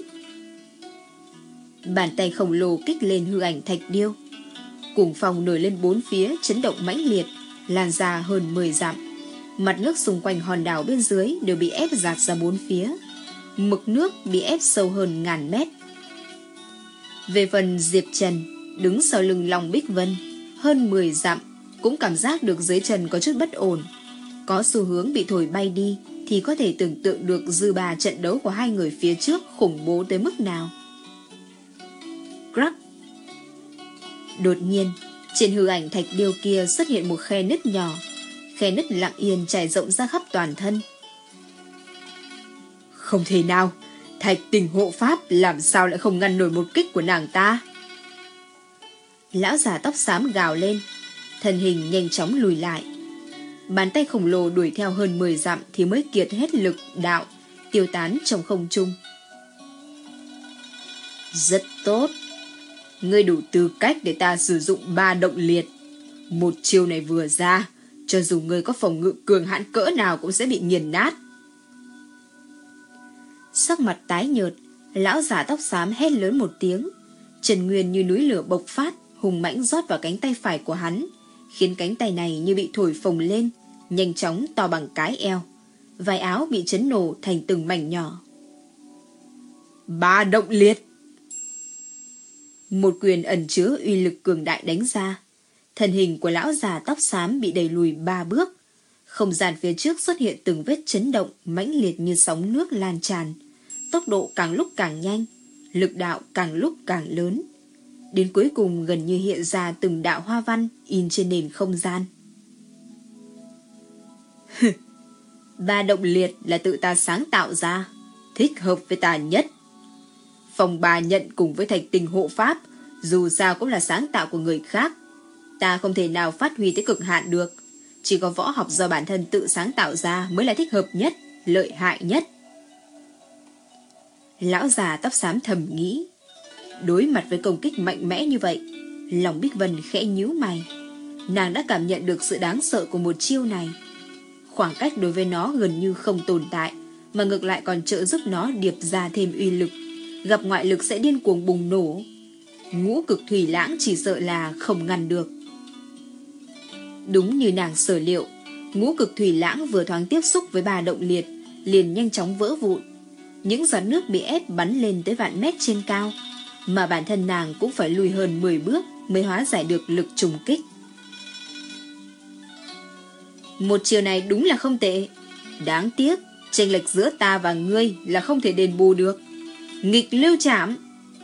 Bàn tay khổng lồ kích lên hư ảnh thạch điêu, cuồng phong nổi lên bốn phía, chấn động mãnh liệt, lan ra hơn mười dặm. Mặt nước xung quanh hòn đảo bên dưới đều bị ép dạt ra bốn phía, mực nước bị ép sâu hơn ngàn mét. Về phần Diệp Trần đứng sau lưng Long Bích Vân hơn mười dặm, cũng cảm giác được dưới chân có chút bất ổn, có xu hướng bị thổi bay đi, thì có thể tưởng tượng được dư bà trận đấu của hai người phía trước khủng bố tới mức nào. Crack! Đột nhiên, trên hư ảnh thạch điêu kia xuất hiện một khe nứt nhỏ, khe nứt lặng yên trải rộng ra khắp toàn thân. Không thể nào, thạch tình hộ pháp làm sao lại không ngăn nổi một kích của nàng ta? Lão già tóc xám gào lên, thân hình nhanh chóng lùi lại. Bàn tay khổng lồ đuổi theo hơn mười dặm thì mới kiệt hết lực đạo, tiêu tán trong không trung. Rất tốt, ngươi đủ tư cách để ta sử dụng ba động liệt. Một chiêu này vừa ra, cho dù ngươi có phòng ngự cường hãn cỡ nào cũng sẽ bị nghiền nát. Sắc mặt tái nhợt, lão già tóc xám hét lớn một tiếng. Trần nguyên như núi lửa bộc phát, hùng mãnh rót vào cánh tay phải của hắn, khiến cánh tay này như bị thổi phồng lên, nhanh chóng to bằng cái eo. Vải áo bị chấn nổ thành từng mảnh nhỏ. Ba động liệt! Một quyền ẩn chứa uy lực cường đại đánh ra. Thân hình của lão già tóc xám bị đẩy lùi ba bước. Không gian phía trước xuất hiện từng vết chấn động mãnh liệt như sóng nước lan tràn. Tốc độ càng lúc càng nhanh, lực đạo càng lúc càng lớn. Đến cuối cùng gần như hiện ra từng đạo hoa văn in trên nền không gian. Ba động liệt là tự ta sáng tạo ra, thích hợp với ta nhất. Phòng bà nhận cùng với thạch tình hộ pháp, dù sao cũng là sáng tạo của người khác. Ta không thể nào phát huy tới cực hạn được. Chỉ có võ học do bản thân tự sáng tạo ra mới là thích hợp nhất, lợi hại nhất. Lão già tóc xám thầm nghĩ. Đối mặt với công kích mạnh mẽ như vậy, lòng Bích Vân khẽ nhíu mày. Nàng đã cảm nhận được sự đáng sợ của một chiêu này. Khoảng cách đối với nó gần như không tồn tại, mà ngược lại còn trợ giúp nó điệp ra thêm uy lực. Gặp ngoại lực sẽ điên cuồng bùng nổ. Ngũ cực thủy lãng chỉ sợ là không ngăn được. Đúng như nàng sở liệu, ngũ cực thủy lãng vừa thoáng tiếp xúc với ba động liệt, liền nhanh chóng vỡ vụn. Những giọt nước bị ép bắn lên tới vạn mét trên cao, mà bản thân nàng cũng phải lùi hơn mười bước mới hóa giải được lực trùng kích. Một chiều này đúng là không tệ. Đáng tiếc, chênh lệch giữa ta và ngươi là không thể đền bù được. Nghịch lưu trảm.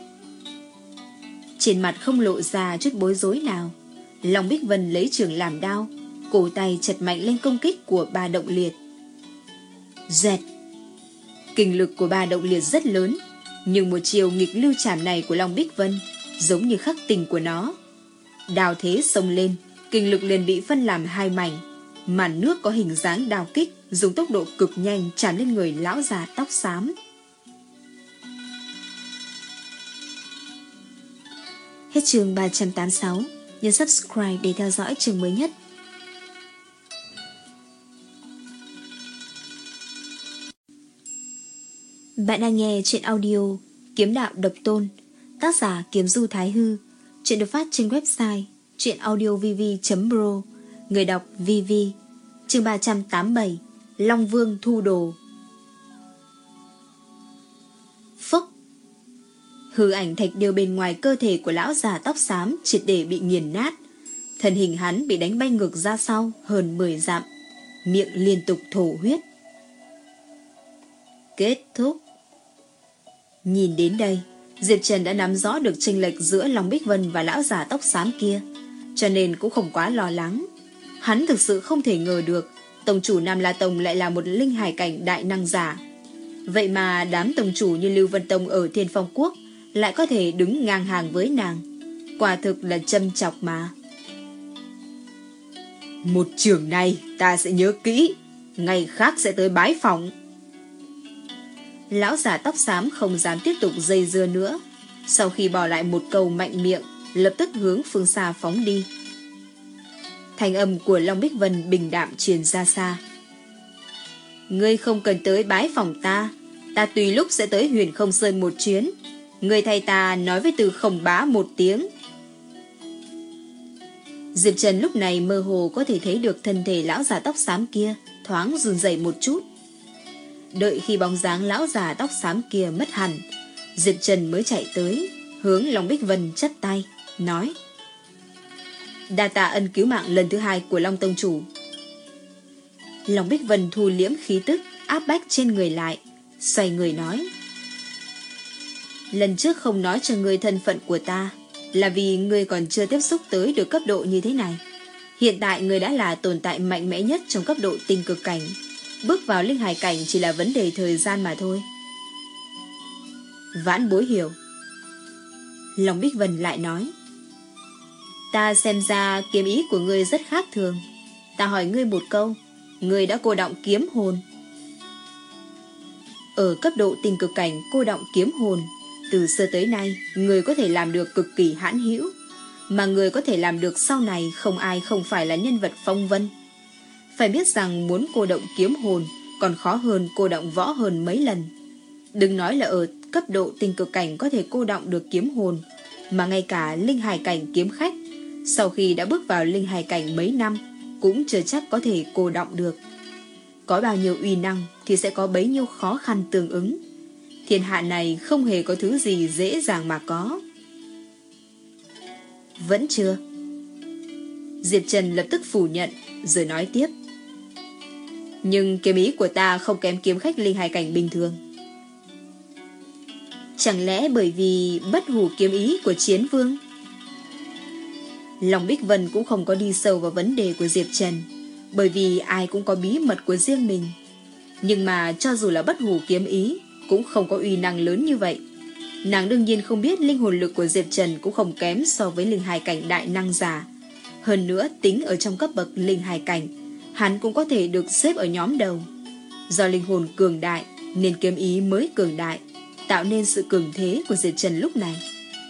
Trên mặt không lộ ra chút bối rối nào, Long Bích Vân lấy trường làm đao, cổ tay chật mạnh lên công kích của ba động liệt. Dẹt. Kinh lực của ba động liệt rất lớn, nhưng một chiều nghịch lưu trảm này của Long Bích Vân giống như khắc tình của nó. Đao thế xông lên, kinh lực liền bị phân làm hai mảnh. Màn nước có hình dáng đao kích dùng tốc độ cực nhanh tràn lên người lão già tóc xám. Hết chương ba trăm tám mươi sáu. Nhấn subscribe để theo dõi chương mới nhất. Bạn đang nghe chuyện audio Kiếm Đạo Độc Tôn, tác giả Kiếm Du Thái Hư. Chuyện được phát trên website chuyenaudiovv chấm pro. Người đọc vv. Chương ba trăm tám mươi bảy. Long Vương thu đồ. Phốc. Hư ảnh thạch điêu bên ngoài cơ thể của lão già tóc xám triệt để bị nghiền nát. Thân hình hắn bị đánh bay ngược ra sau hơn mười dặm, miệng liên tục thổ huyết. Kết thúc. Nhìn đến đây, Diệp Trần đã nắm rõ được chênh lệch giữa Long Bích Vân và lão già tóc xám kia, cho nên cũng không quá lo lắng. Hắn thực sự không thể ngờ được tông chủ Nam La Tông lại là một linh hải cảnh đại năng giả. Vậy mà đám tông chủ như Lưu Vân Tông ở Thiên Phong Quốc lại có thể đứng ngang hàng với nàng. Quả thực là châm chọc mà. Một trường này ta sẽ nhớ kỹ, ngày khác sẽ tới bái phỏng. Lão già tóc xám không dám tiếp tục dây dưa nữa. Sau khi bỏ lại một câu mạnh miệng, lập tức hướng phương xa phóng đi. Thanh âm của Long Bích Vân bình đạm truyền ra xa. Ngươi không cần tới bái phỏng ta, ta tùy lúc sẽ tới Huyền Không Sơn một chuyến. Ngươi thay ta nói với Từ Khổng Bá một tiếng. Diệp Trần lúc này mơ hồ có thể thấy được thân thể lão già tóc xám kia thoáng run rẩy một chút. Đợi khi bóng dáng lão già tóc xám kia mất hẳn, Diệp Trần mới chạy tới, hướng Long Bích Vân chắp tay, nói: đa tạ ân cứu mạng lần thứ hai của Long Tông Chủ. Long Bích Vân thu liễm khí tức áp bách trên người lại, xoay người nói: lần trước không nói cho ngươi thân phận của ta là vì ngươi còn chưa tiếp xúc tới được cấp độ như thế này. Hiện tại ngươi đã là tồn tại mạnh mẽ nhất trong cấp độ tinh cực cảnh, bước vào linh hải cảnh chỉ là vấn đề thời gian mà thôi. Vãn bối hiểu. Long Bích Vân lại nói: ta xem ra kiếm ý của ngươi rất khác thường. Ta hỏi ngươi một câu, ngươi đã cô đọng kiếm hồn. Ở cấp độ tinh cực cảnh cô đọng kiếm hồn, từ xưa tới nay người có thể làm được cực kỳ hãn hữu, mà người có thể làm được sau này không ai không phải là nhân vật phong vân. Phải biết rằng muốn cô động kiếm hồn còn khó hơn cô động võ hơn mấy lần. Đừng nói là ở cấp độ tinh cực cảnh có thể cô động được kiếm hồn, mà ngay cả linh hải cảnh kiếm khách sau khi đã bước vào linh hải cảnh mấy năm cũng chưa chắc có thể cô động được. Có bao nhiêu uy năng thì sẽ có bấy nhiêu khó khăn tương ứng. Thiên hạ này không hề có thứ gì dễ dàng mà có. Vẫn chưa. Diệp Trần lập tức phủ nhận, rồi nói tiếp: nhưng kiếm ý của ta không kém kiếm khách linh hải cảnh bình thường. Chẳng lẽ bởi vì bất hủ kiếm ý của Chiến Vương? Long Bích Vân cũng không có đi sâu vào vấn đề của Diệp Trần, bởi vì ai cũng có bí mật của riêng mình. Nhưng mà cho dù là bất hủ kiếm ý cũng không có uy năng lớn như vậy. Nàng đương nhiên không biết linh hồn lực của Diệp Trần cũng không kém so với linh hải cảnh đại năng giả. Hơn nữa tính ở trong cấp bậc linh hải cảnh, hắn cũng có thể được xếp ở nhóm đầu. Do linh hồn cường đại nên kiếm ý mới cường đại, tạo nên sự cường thế của Diệp Trần lúc này.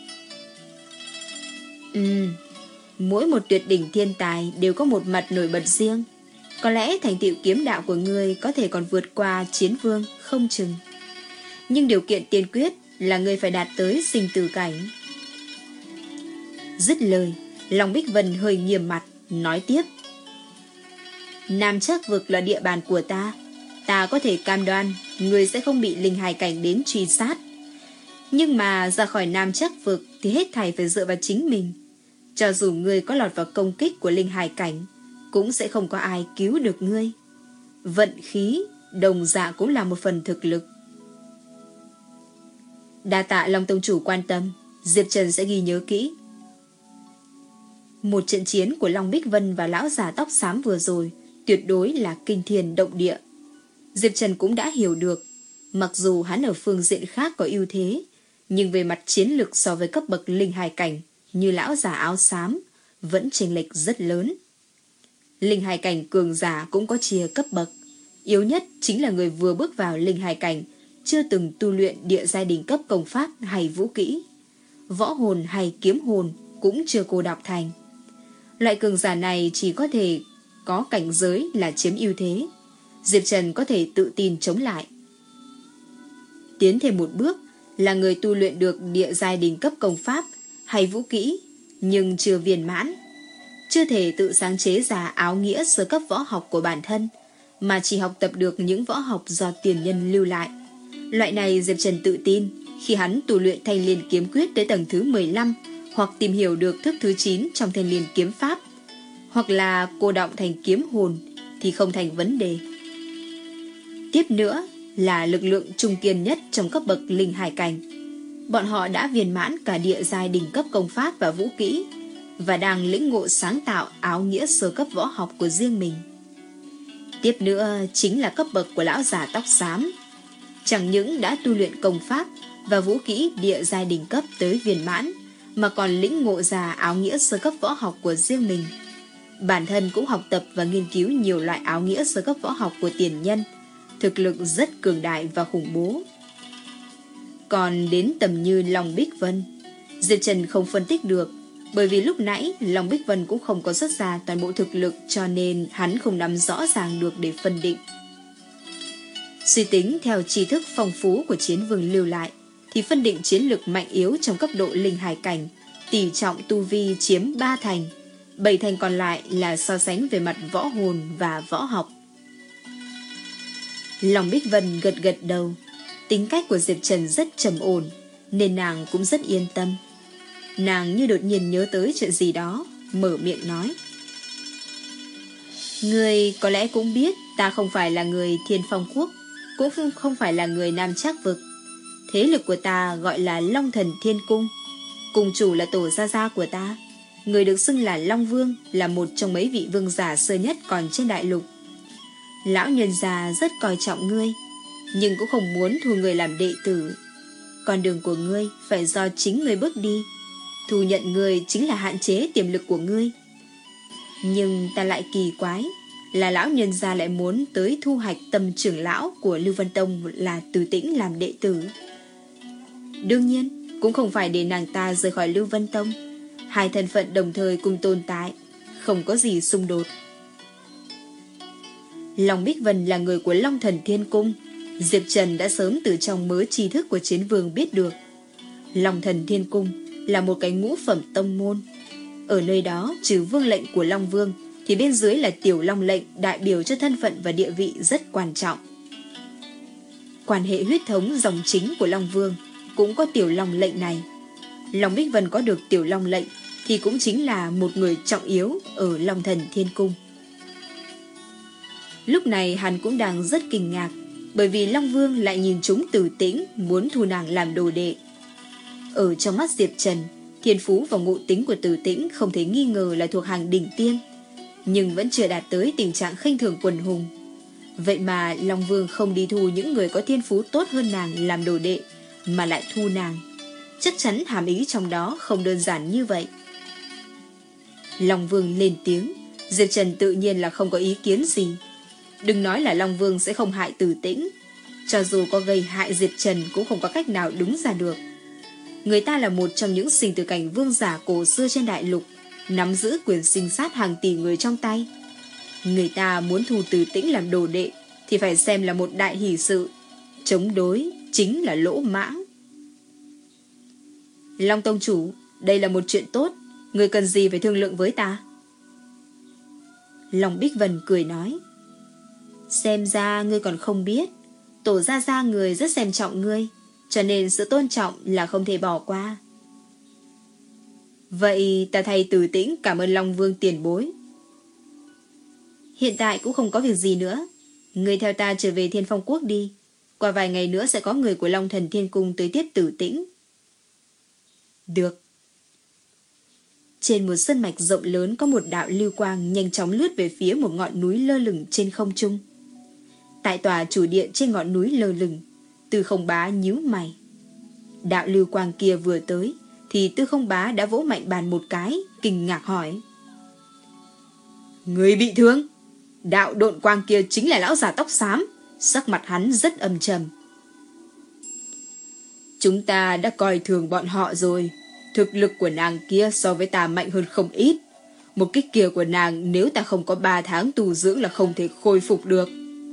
Ừm, mỗi một tuyệt đỉnh thiên tài đều có một mặt nổi bật riêng. Có lẽ thành tựu kiếm đạo của ngươi có thể còn vượt qua Chiến Vương không chừng. Nhưng điều kiện tiên quyết là ngươi phải đạt tới sinh tử cảnh. Dứt lời, Long Bích Vân hơi nghiêm mặt, nói tiếp: Nam Chắc Vực là địa bàn của ta. Ta có thể cam đoan ngươi sẽ không bị linh hải cảnh đến truy sát. Nhưng mà ra khỏi Nam Chắc Vực thì hết thảy phải dựa vào chính mình. Cho dù ngươi có lọt vào công kích của linh hải cảnh, cũng sẽ không có ai cứu được ngươi. Vận khí đồng dạng cũng là một phần thực lực. Đa tạ Long Tông Chủ quan tâm, Diệp Trần sẽ ghi nhớ kỹ. Một trận chiến của Long Bích Vân và lão già tóc xám vừa rồi tuyệt đối là kinh thiên động địa. Diệp Trần cũng đã hiểu được, mặc dù hắn ở phương diện khác có ưu thế, nhưng về mặt chiến lược so với cấp bậc linh hải cảnh như lão già áo xám, vẫn chênh lệch rất lớn. Linh hải cảnh cường giả cũng có chia cấp bậc. Yếu nhất chính là người vừa bước vào linh hải cảnh, chưa từng tu luyện địa giai đỉnh cấp công pháp hay vũ kỹ. Võ hồn hay kiếm hồn cũng chưa cô đọc thành. Loại cường giả này chỉ có thể có cảnh giới là chiếm ưu thế. Diệp Trần có thể tự tin chống lại. Tiến thêm một bước là người tu luyện được địa giai đỉnh cấp công pháp hay vũ kỹ nhưng chưa viên mãn, chưa thể tự sáng chế ra áo nghĩa sơ cấp võ học của bản thân, mà chỉ học tập được những võ học do tiền nhân lưu lại. Loại này Diệp Trần tự tin khi hắn tu luyện Thanh Liên kiếm quyết tới tầng thứ mười lăm, hoặc tìm hiểu được thức thứ chín trong Thanh Liên kiếm pháp, hoặc là cô động thành kiếm hồn thì không thành vấn đề. Tiếp nữa là lực lượng trung kiên nhất trong cấp bậc linh hải cảnh. Bọn họ đã viên mãn cả địa giai đỉnh cấp công pháp và vũ kỹ, và đang lĩnh ngộ sáng tạo áo nghĩa sơ cấp võ học của riêng mình. Tiếp nữa chính là cấp bậc của lão già tóc xám. Chẳng những đã tu luyện công pháp và vũ kỹ địa giai đỉnh cấp tới viên mãn, mà còn lĩnh ngộ ra áo nghĩa sơ cấp võ học của riêng mình. Bản thân cũng học tập và nghiên cứu nhiều loại áo nghĩa sơ cấp võ học của tiền nhân, thực lực rất cường đại và khủng bố. Còn đến tầm như Long Bích Vân, Diệp Trần không phân tích được, bởi vì lúc nãy Long Bích Vân cũng không có xuất ra toàn bộ thực lực, cho nên hắn không nắm rõ ràng được để phân định. Suy tính theo tri thức phong phú của Chiến Vương lưu lại, thì phân định chiến lực mạnh yếu trong cấp độ linh hải cảnh, tỷ trọng tu vi chiếm ba thành, bảy thành còn lại là so sánh về mặt võ hồn và võ học. Long Bích Vân gật gật đầu. Tính cách của Diệp Trần rất trầm ổn, nên nàng cũng rất yên tâm. Nàng như đột nhiên nhớ tới chuyện gì đó, mở miệng nói: Ngươi có lẽ cũng biết ta không phải là người Thiên Phong Quốc, cũng không phải là người Nam Trác Vực. Thế lực của ta gọi là Long Thần Thiên Cung, cùng chủ là tổ gia gia của ta. Người được xưng là Long Vương, là một trong mấy vị vương giả xưa nhất còn trên đại lục. Lão nhân già rất coi trọng ngươi, nhưng cũng không muốn thu người làm đệ tử. Con đường của ngươi phải do chính ngươi bước đi. Thu nhận ngươi chính là hạn chế tiềm lực của ngươi. Nhưng ta lại kỳ quái là lão nhân gia lại muốn tới thu hoạch tâm trưởng lão của Lưu Vân Tông là Từ Tĩnh làm đệ tử. Đương nhiên cũng không phải để nàng ta rời khỏi Lưu Vân Tông. Hai thân phận đồng thời cùng tồn tại, không có gì xung đột. Long Bích Vân là người của Long Thần Thiên Cung. Diệp Trần đã sớm từ trong mớ tri thức của Chiến Vương biết được. Long Thần Thiên Cung là một cái ngũ phẩm tông môn. Ở nơi đó trừ vương lệnh của Long Vương, thì bên dưới là tiểu Long lệnh, đại biểu cho thân phận và địa vị rất quan trọng. Quan hệ huyết thống dòng chính của Long Vương cũng có tiểu Long lệnh này. Long Bích Vân có được tiểu Long lệnh thì cũng chính là một người trọng yếu ở Long Thần Thiên Cung. Lúc này hắn cũng đang rất kinh ngạc, bởi vì Long Vương lại nhìn chúng Từ Tĩnh, muốn thu nàng làm đồ đệ. Ở trong mắt Diệp Trần, thiên phú và ngộ tính của Từ Tĩnh không thể nghi ngờ là thuộc hàng đỉnh tiên, nhưng vẫn chưa đạt tới tình trạng khinh thường quần hùng. Vậy mà Long Vương không đi thu những người có thiên phú tốt hơn nàng làm đồ đệ, mà lại thu nàng. Chắc chắn hàm ý trong đó không đơn giản như vậy. Long Vương lên tiếng, Diệp Trần tự nhiên là không có ý kiến gì. Đừng nói là Long Vương sẽ không hại Từ Tĩnh, cho dù có gây hại Diệp Trần cũng không có cách nào đứng ra được. Người ta là một trong những sinh tử cảnh vương giả cổ xưa trên đại lục, nắm giữ quyền sinh sát hàng tỷ người trong tay. Người ta muốn thu Từ Tĩnh làm đồ đệ thì phải xem là một đại hỷ sự. Chống đối chính là lỗ mãng. Long Tông Chủ, đây là một chuyện tốt, người cần gì phải thương lượng với ta? Long Bích Vân cười nói: Xem ra ngươi còn không biết, tổ gia gia người rất xem trọng ngươi, cho nên sự tôn trọng là không thể bỏ qua. Vậy ta thay Từ Tĩnh cảm ơn Long Vương tiền bối. Hiện tại cũng không có việc gì nữa, ngươi theo ta trở về Thiên Phong Quốc đi. Qua vài ngày nữa sẽ có người của Long Thần Thiên Cung tới tiếp Từ Tĩnh. Được. Trên một sân mạch rộng lớn có một đạo lưu quang nhanh chóng lướt về phía một ngọn núi lơ lửng trên không trung. Tại tòa chủ điện trên ngọn núi lơ lửng, Tư Không Bá nhíu mày. Đạo lưu quang kia vừa tới thì Tư Không Bá đã vỗ mạnh bàn một cái, kinh ngạc hỏi: Người bị thương? Đạo độn quang kia chính là lão già tóc xám. Sắc mặt hắn rất âm trầm. Chúng ta đã coi thường bọn họ rồi. Thực lực của nàng kia so với ta mạnh hơn không ít. Một kích kia của nàng nếu ta không có ba tháng tu dưỡng là không thể khôi phục được.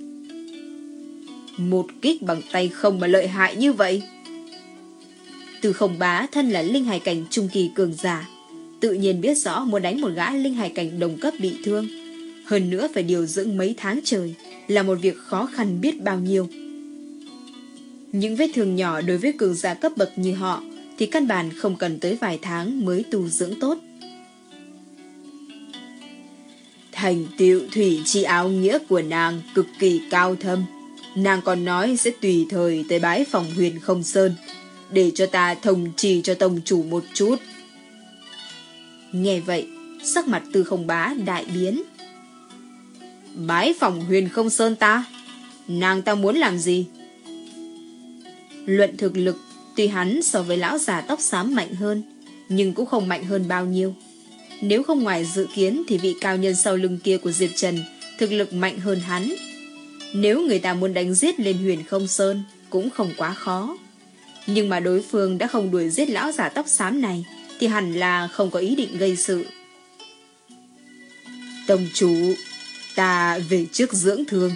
Một kích bằng tay không mà lợi hại như vậy? Từ Không Bá thân là linh hải cảnh trung kỳ cường giả, tự nhiên biết rõ muốn đánh một gã linh hải cảnh đồng cấp bị thương, hơn nữa phải điều dưỡng mấy tháng trời, là một việc khó khăn biết bao nhiêu. Những vết thương nhỏ đối với cường giả cấp bậc như họ thì căn bản không cần tới vài tháng mới tu dưỡng tốt. Thành tựu thủy chi áo nghĩa của nàng cực kỳ cao thâm. Nàng còn nói sẽ tùy thời tới bái phòng Huyền Không Sơn, để cho ta thông trì cho tông chủ một chút. Nghe vậy, sắc mặt Từ Không Bá đại biến. Bái phòng Huyền Không Sơn ta? Nàng ta muốn làm gì? Luận thực lực, tuy hắn so với lão già tóc xám mạnh hơn, nhưng cũng không mạnh hơn bao nhiêu. Nếu không ngoài dự kiến thì vị cao nhân sau lưng kia của Diệp Trần thực lực mạnh hơn hắn. Nếu người ta muốn đánh giết lên Huyền Không Sơn cũng không quá khó. Nhưng mà đối phương đã không đuổi giết lão già tóc xám này thì hẳn là không có ý định gây sự. Tông chủ, ta về trước dưỡng thương.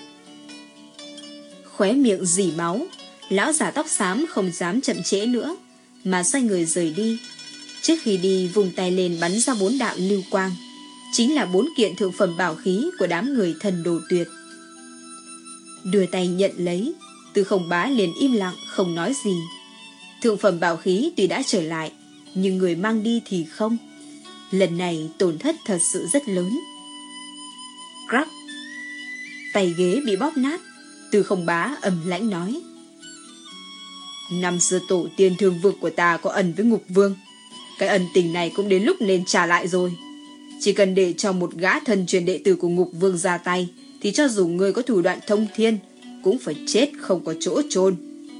Khóe miệng rỉ máu, lão già tóc xám không dám chậm trễ nữa, mà xoay người rời đi. Trước khi đi vùng tay lên bắn ra bốn đạo lưu quang, chính là bốn kiện thượng phẩm bảo khí của đám người thần đồ tuyệt. Đưa tay nhận lấy, Từ Không Bá liền im lặng không nói gì. Thượng phẩm bảo khí tuy đã trở lại, nhưng người mang đi thì không. Lần này tổn thất thật sự rất lớn. Crack, tay ghế bị bóp nát. Từ Không Bá ầm lãnh nói: Năm xưa tổ tiên thương vực của ta có ẩn với Ngục Vương. Cái ân tình này cũng đến lúc nên trả lại rồi. Chỉ cần để cho một gã thân truyền đệ tử của Ngục Vương ra tay, thì cho dù người có thủ đoạn thông thiên cũng phải chết không có chỗ chôn.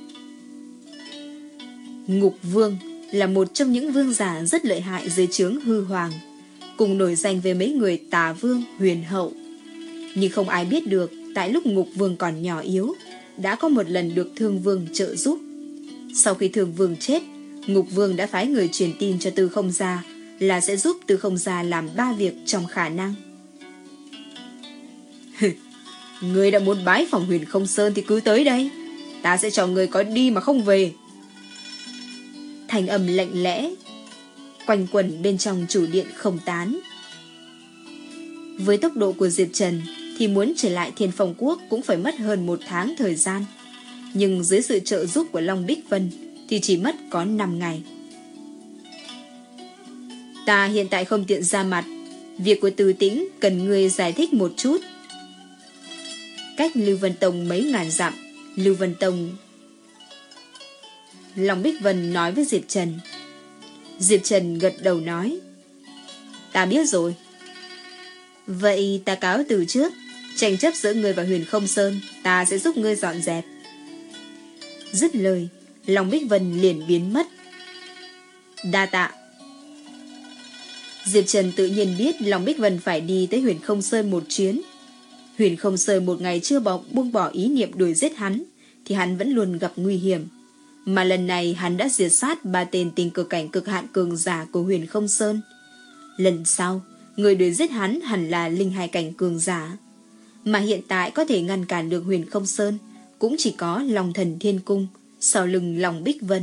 Ngục Vương là một trong những vương giả rất lợi hại dưới trướng Hư Hoàng, cùng nổi danh với mấy người Tà Vương, Huyền Hậu. Nhưng không ai biết được tại lúc Ngục Vương còn nhỏ yếu, đã có một lần được Thương Vương trợ giúp. Sau khi Thương Vương chết, Ngục Vương đã phái người truyền tin cho Tư Không Gia là sẽ giúp Tư Không Gia làm ba việc trong khả năng. Ngươi đã muốn bái phòng Huyền Không Sơn thì cứ tới đây, ta sẽ cho ngươi có đi mà không về. Thành âm lạnh lẽ quanh quẩn bên trong chủ điện không tán. Với tốc độ của Diệp Trần thì muốn trở lại Thiên Phong Quốc cũng phải mất hơn một tháng thời gian, nhưng dưới sự trợ giúp của Long Bích Vân thì chỉ mất có năm ngày. Ta hiện tại không tiện ra mặt, việc của Từ Tĩnh cần ngươi giải thích một chút. Cách Lưu Vân Tông mấy ngàn dặm, Lưu Vân Tông... Long Bích Vân nói với Diệp Trần. Diệp Trần gật đầu nói: Ta biết rồi. Vậy ta cáo từ trước, tranh chấp giữa ngươi và Huyền Không Sơn ta sẽ giúp ngươi dọn dẹp. Dứt lời, Long Bích Vân liền biến mất. Đa tạ. Diệp Trần tự nhiên biết Long Bích Vân phải đi tới Huyền Không Sơn một chuyến. Huyền Không Sơn một ngày chưa bỏ, buông bỏ ý niệm đuổi giết hắn thì hắn vẫn luôn gặp nguy hiểm. Mà lần này hắn đã diệt sát ba tên tình cực cảnh cực hạn cường giả của Huyền Không Sơn. Lần sau, người đuổi giết hắn hẳn là linh hải cảnh cường giả. Mà hiện tại có thể ngăn cản được Huyền Không Sơn cũng chỉ có Long Thần Thiên Cung sau lưng Long Bích Vân.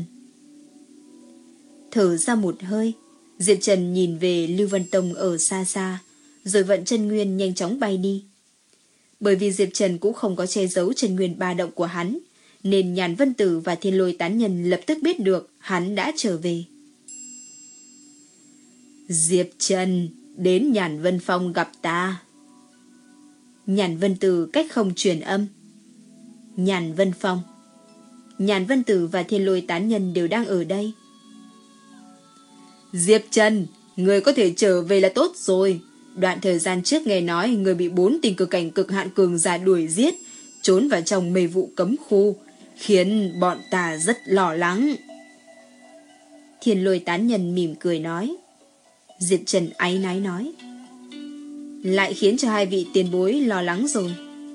Thở ra một hơi, Diệp Trần nhìn về Lưu Vân Tông ở xa xa, rồi vận chân nguyên nhanh chóng bay đi. Bởi vì Diệp Trần cũng không có che giấu chân nguyên ba động của hắn, nên Nhàn Vân Tử và Thiên Lôi Tán Nhân lập tức biết được hắn đã trở về. Diệp Trần, đến Nhàn Vân Phong gặp ta. Nhàn Vân Tử cách không truyền âm. Nhàn Vân Phong. Nhàn Vân Tử và Thiên Lôi Tán Nhân đều đang ở đây. Diệp Trần, người có thể trở về là tốt rồi. Đoạn thời gian trước nghe nói người bị bốn tình cực cảnh cực hạn cường giả đuổi giết, trốn vào trong mê vụ cấm khu, khiến bọn ta rất lo lắng. Thiên Lôi Tán Nhân mỉm cười nói. Diệp Trần áy náy nói: lại khiến cho hai vị tiền bối lo lắng rồi.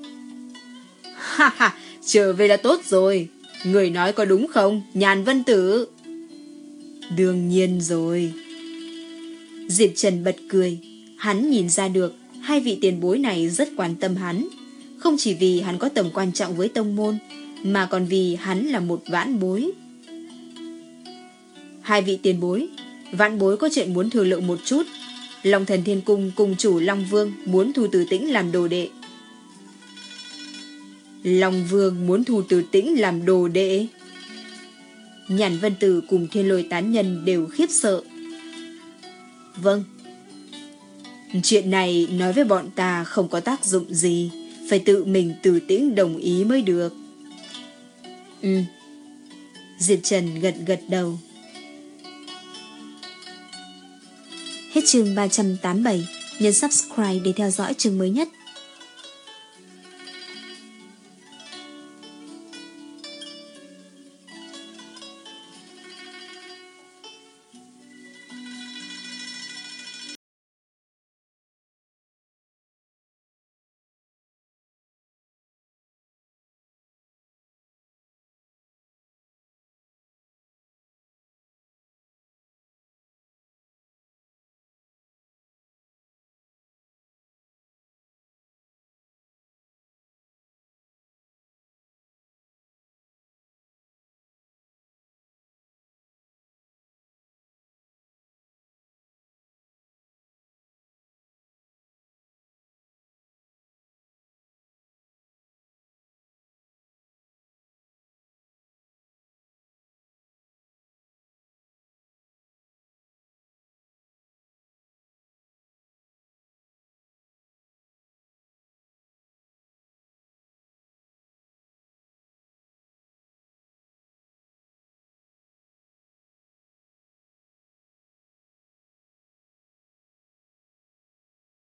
Ha ha, trở về là tốt rồi. Người nói có đúng không, Nhàn Vân Tử? Đương nhiên rồi. Diệp Trần bật cười. Hắn nhìn ra được hai vị tiền bối này rất quan tâm hắn, không chỉ vì hắn có tầm quan trọng với tông môn, mà còn vì hắn là một vãn bối. Hai vị tiền bối, vãn bối có chuyện muốn thương lượng một chút. Long Thần Thiên Cung cùng chủ Long Vương muốn thu Từ Tĩnh làm đồ đệ. Long Vương muốn thu Từ Tĩnh làm đồ đệ? Nhàn Vân Tử cùng Thiên Lôi tán nhân đều khiếp sợ. Vâng. Chuyện này nói với bọn ta không có tác dụng gì, phải tự mình Từ Tĩnh đồng ý mới được. Ừ. Diệp Trần gật gật đầu. Hết chương ba trăm tám mươi bảy. Nhấn subscribe để theo dõi chương mới nhất.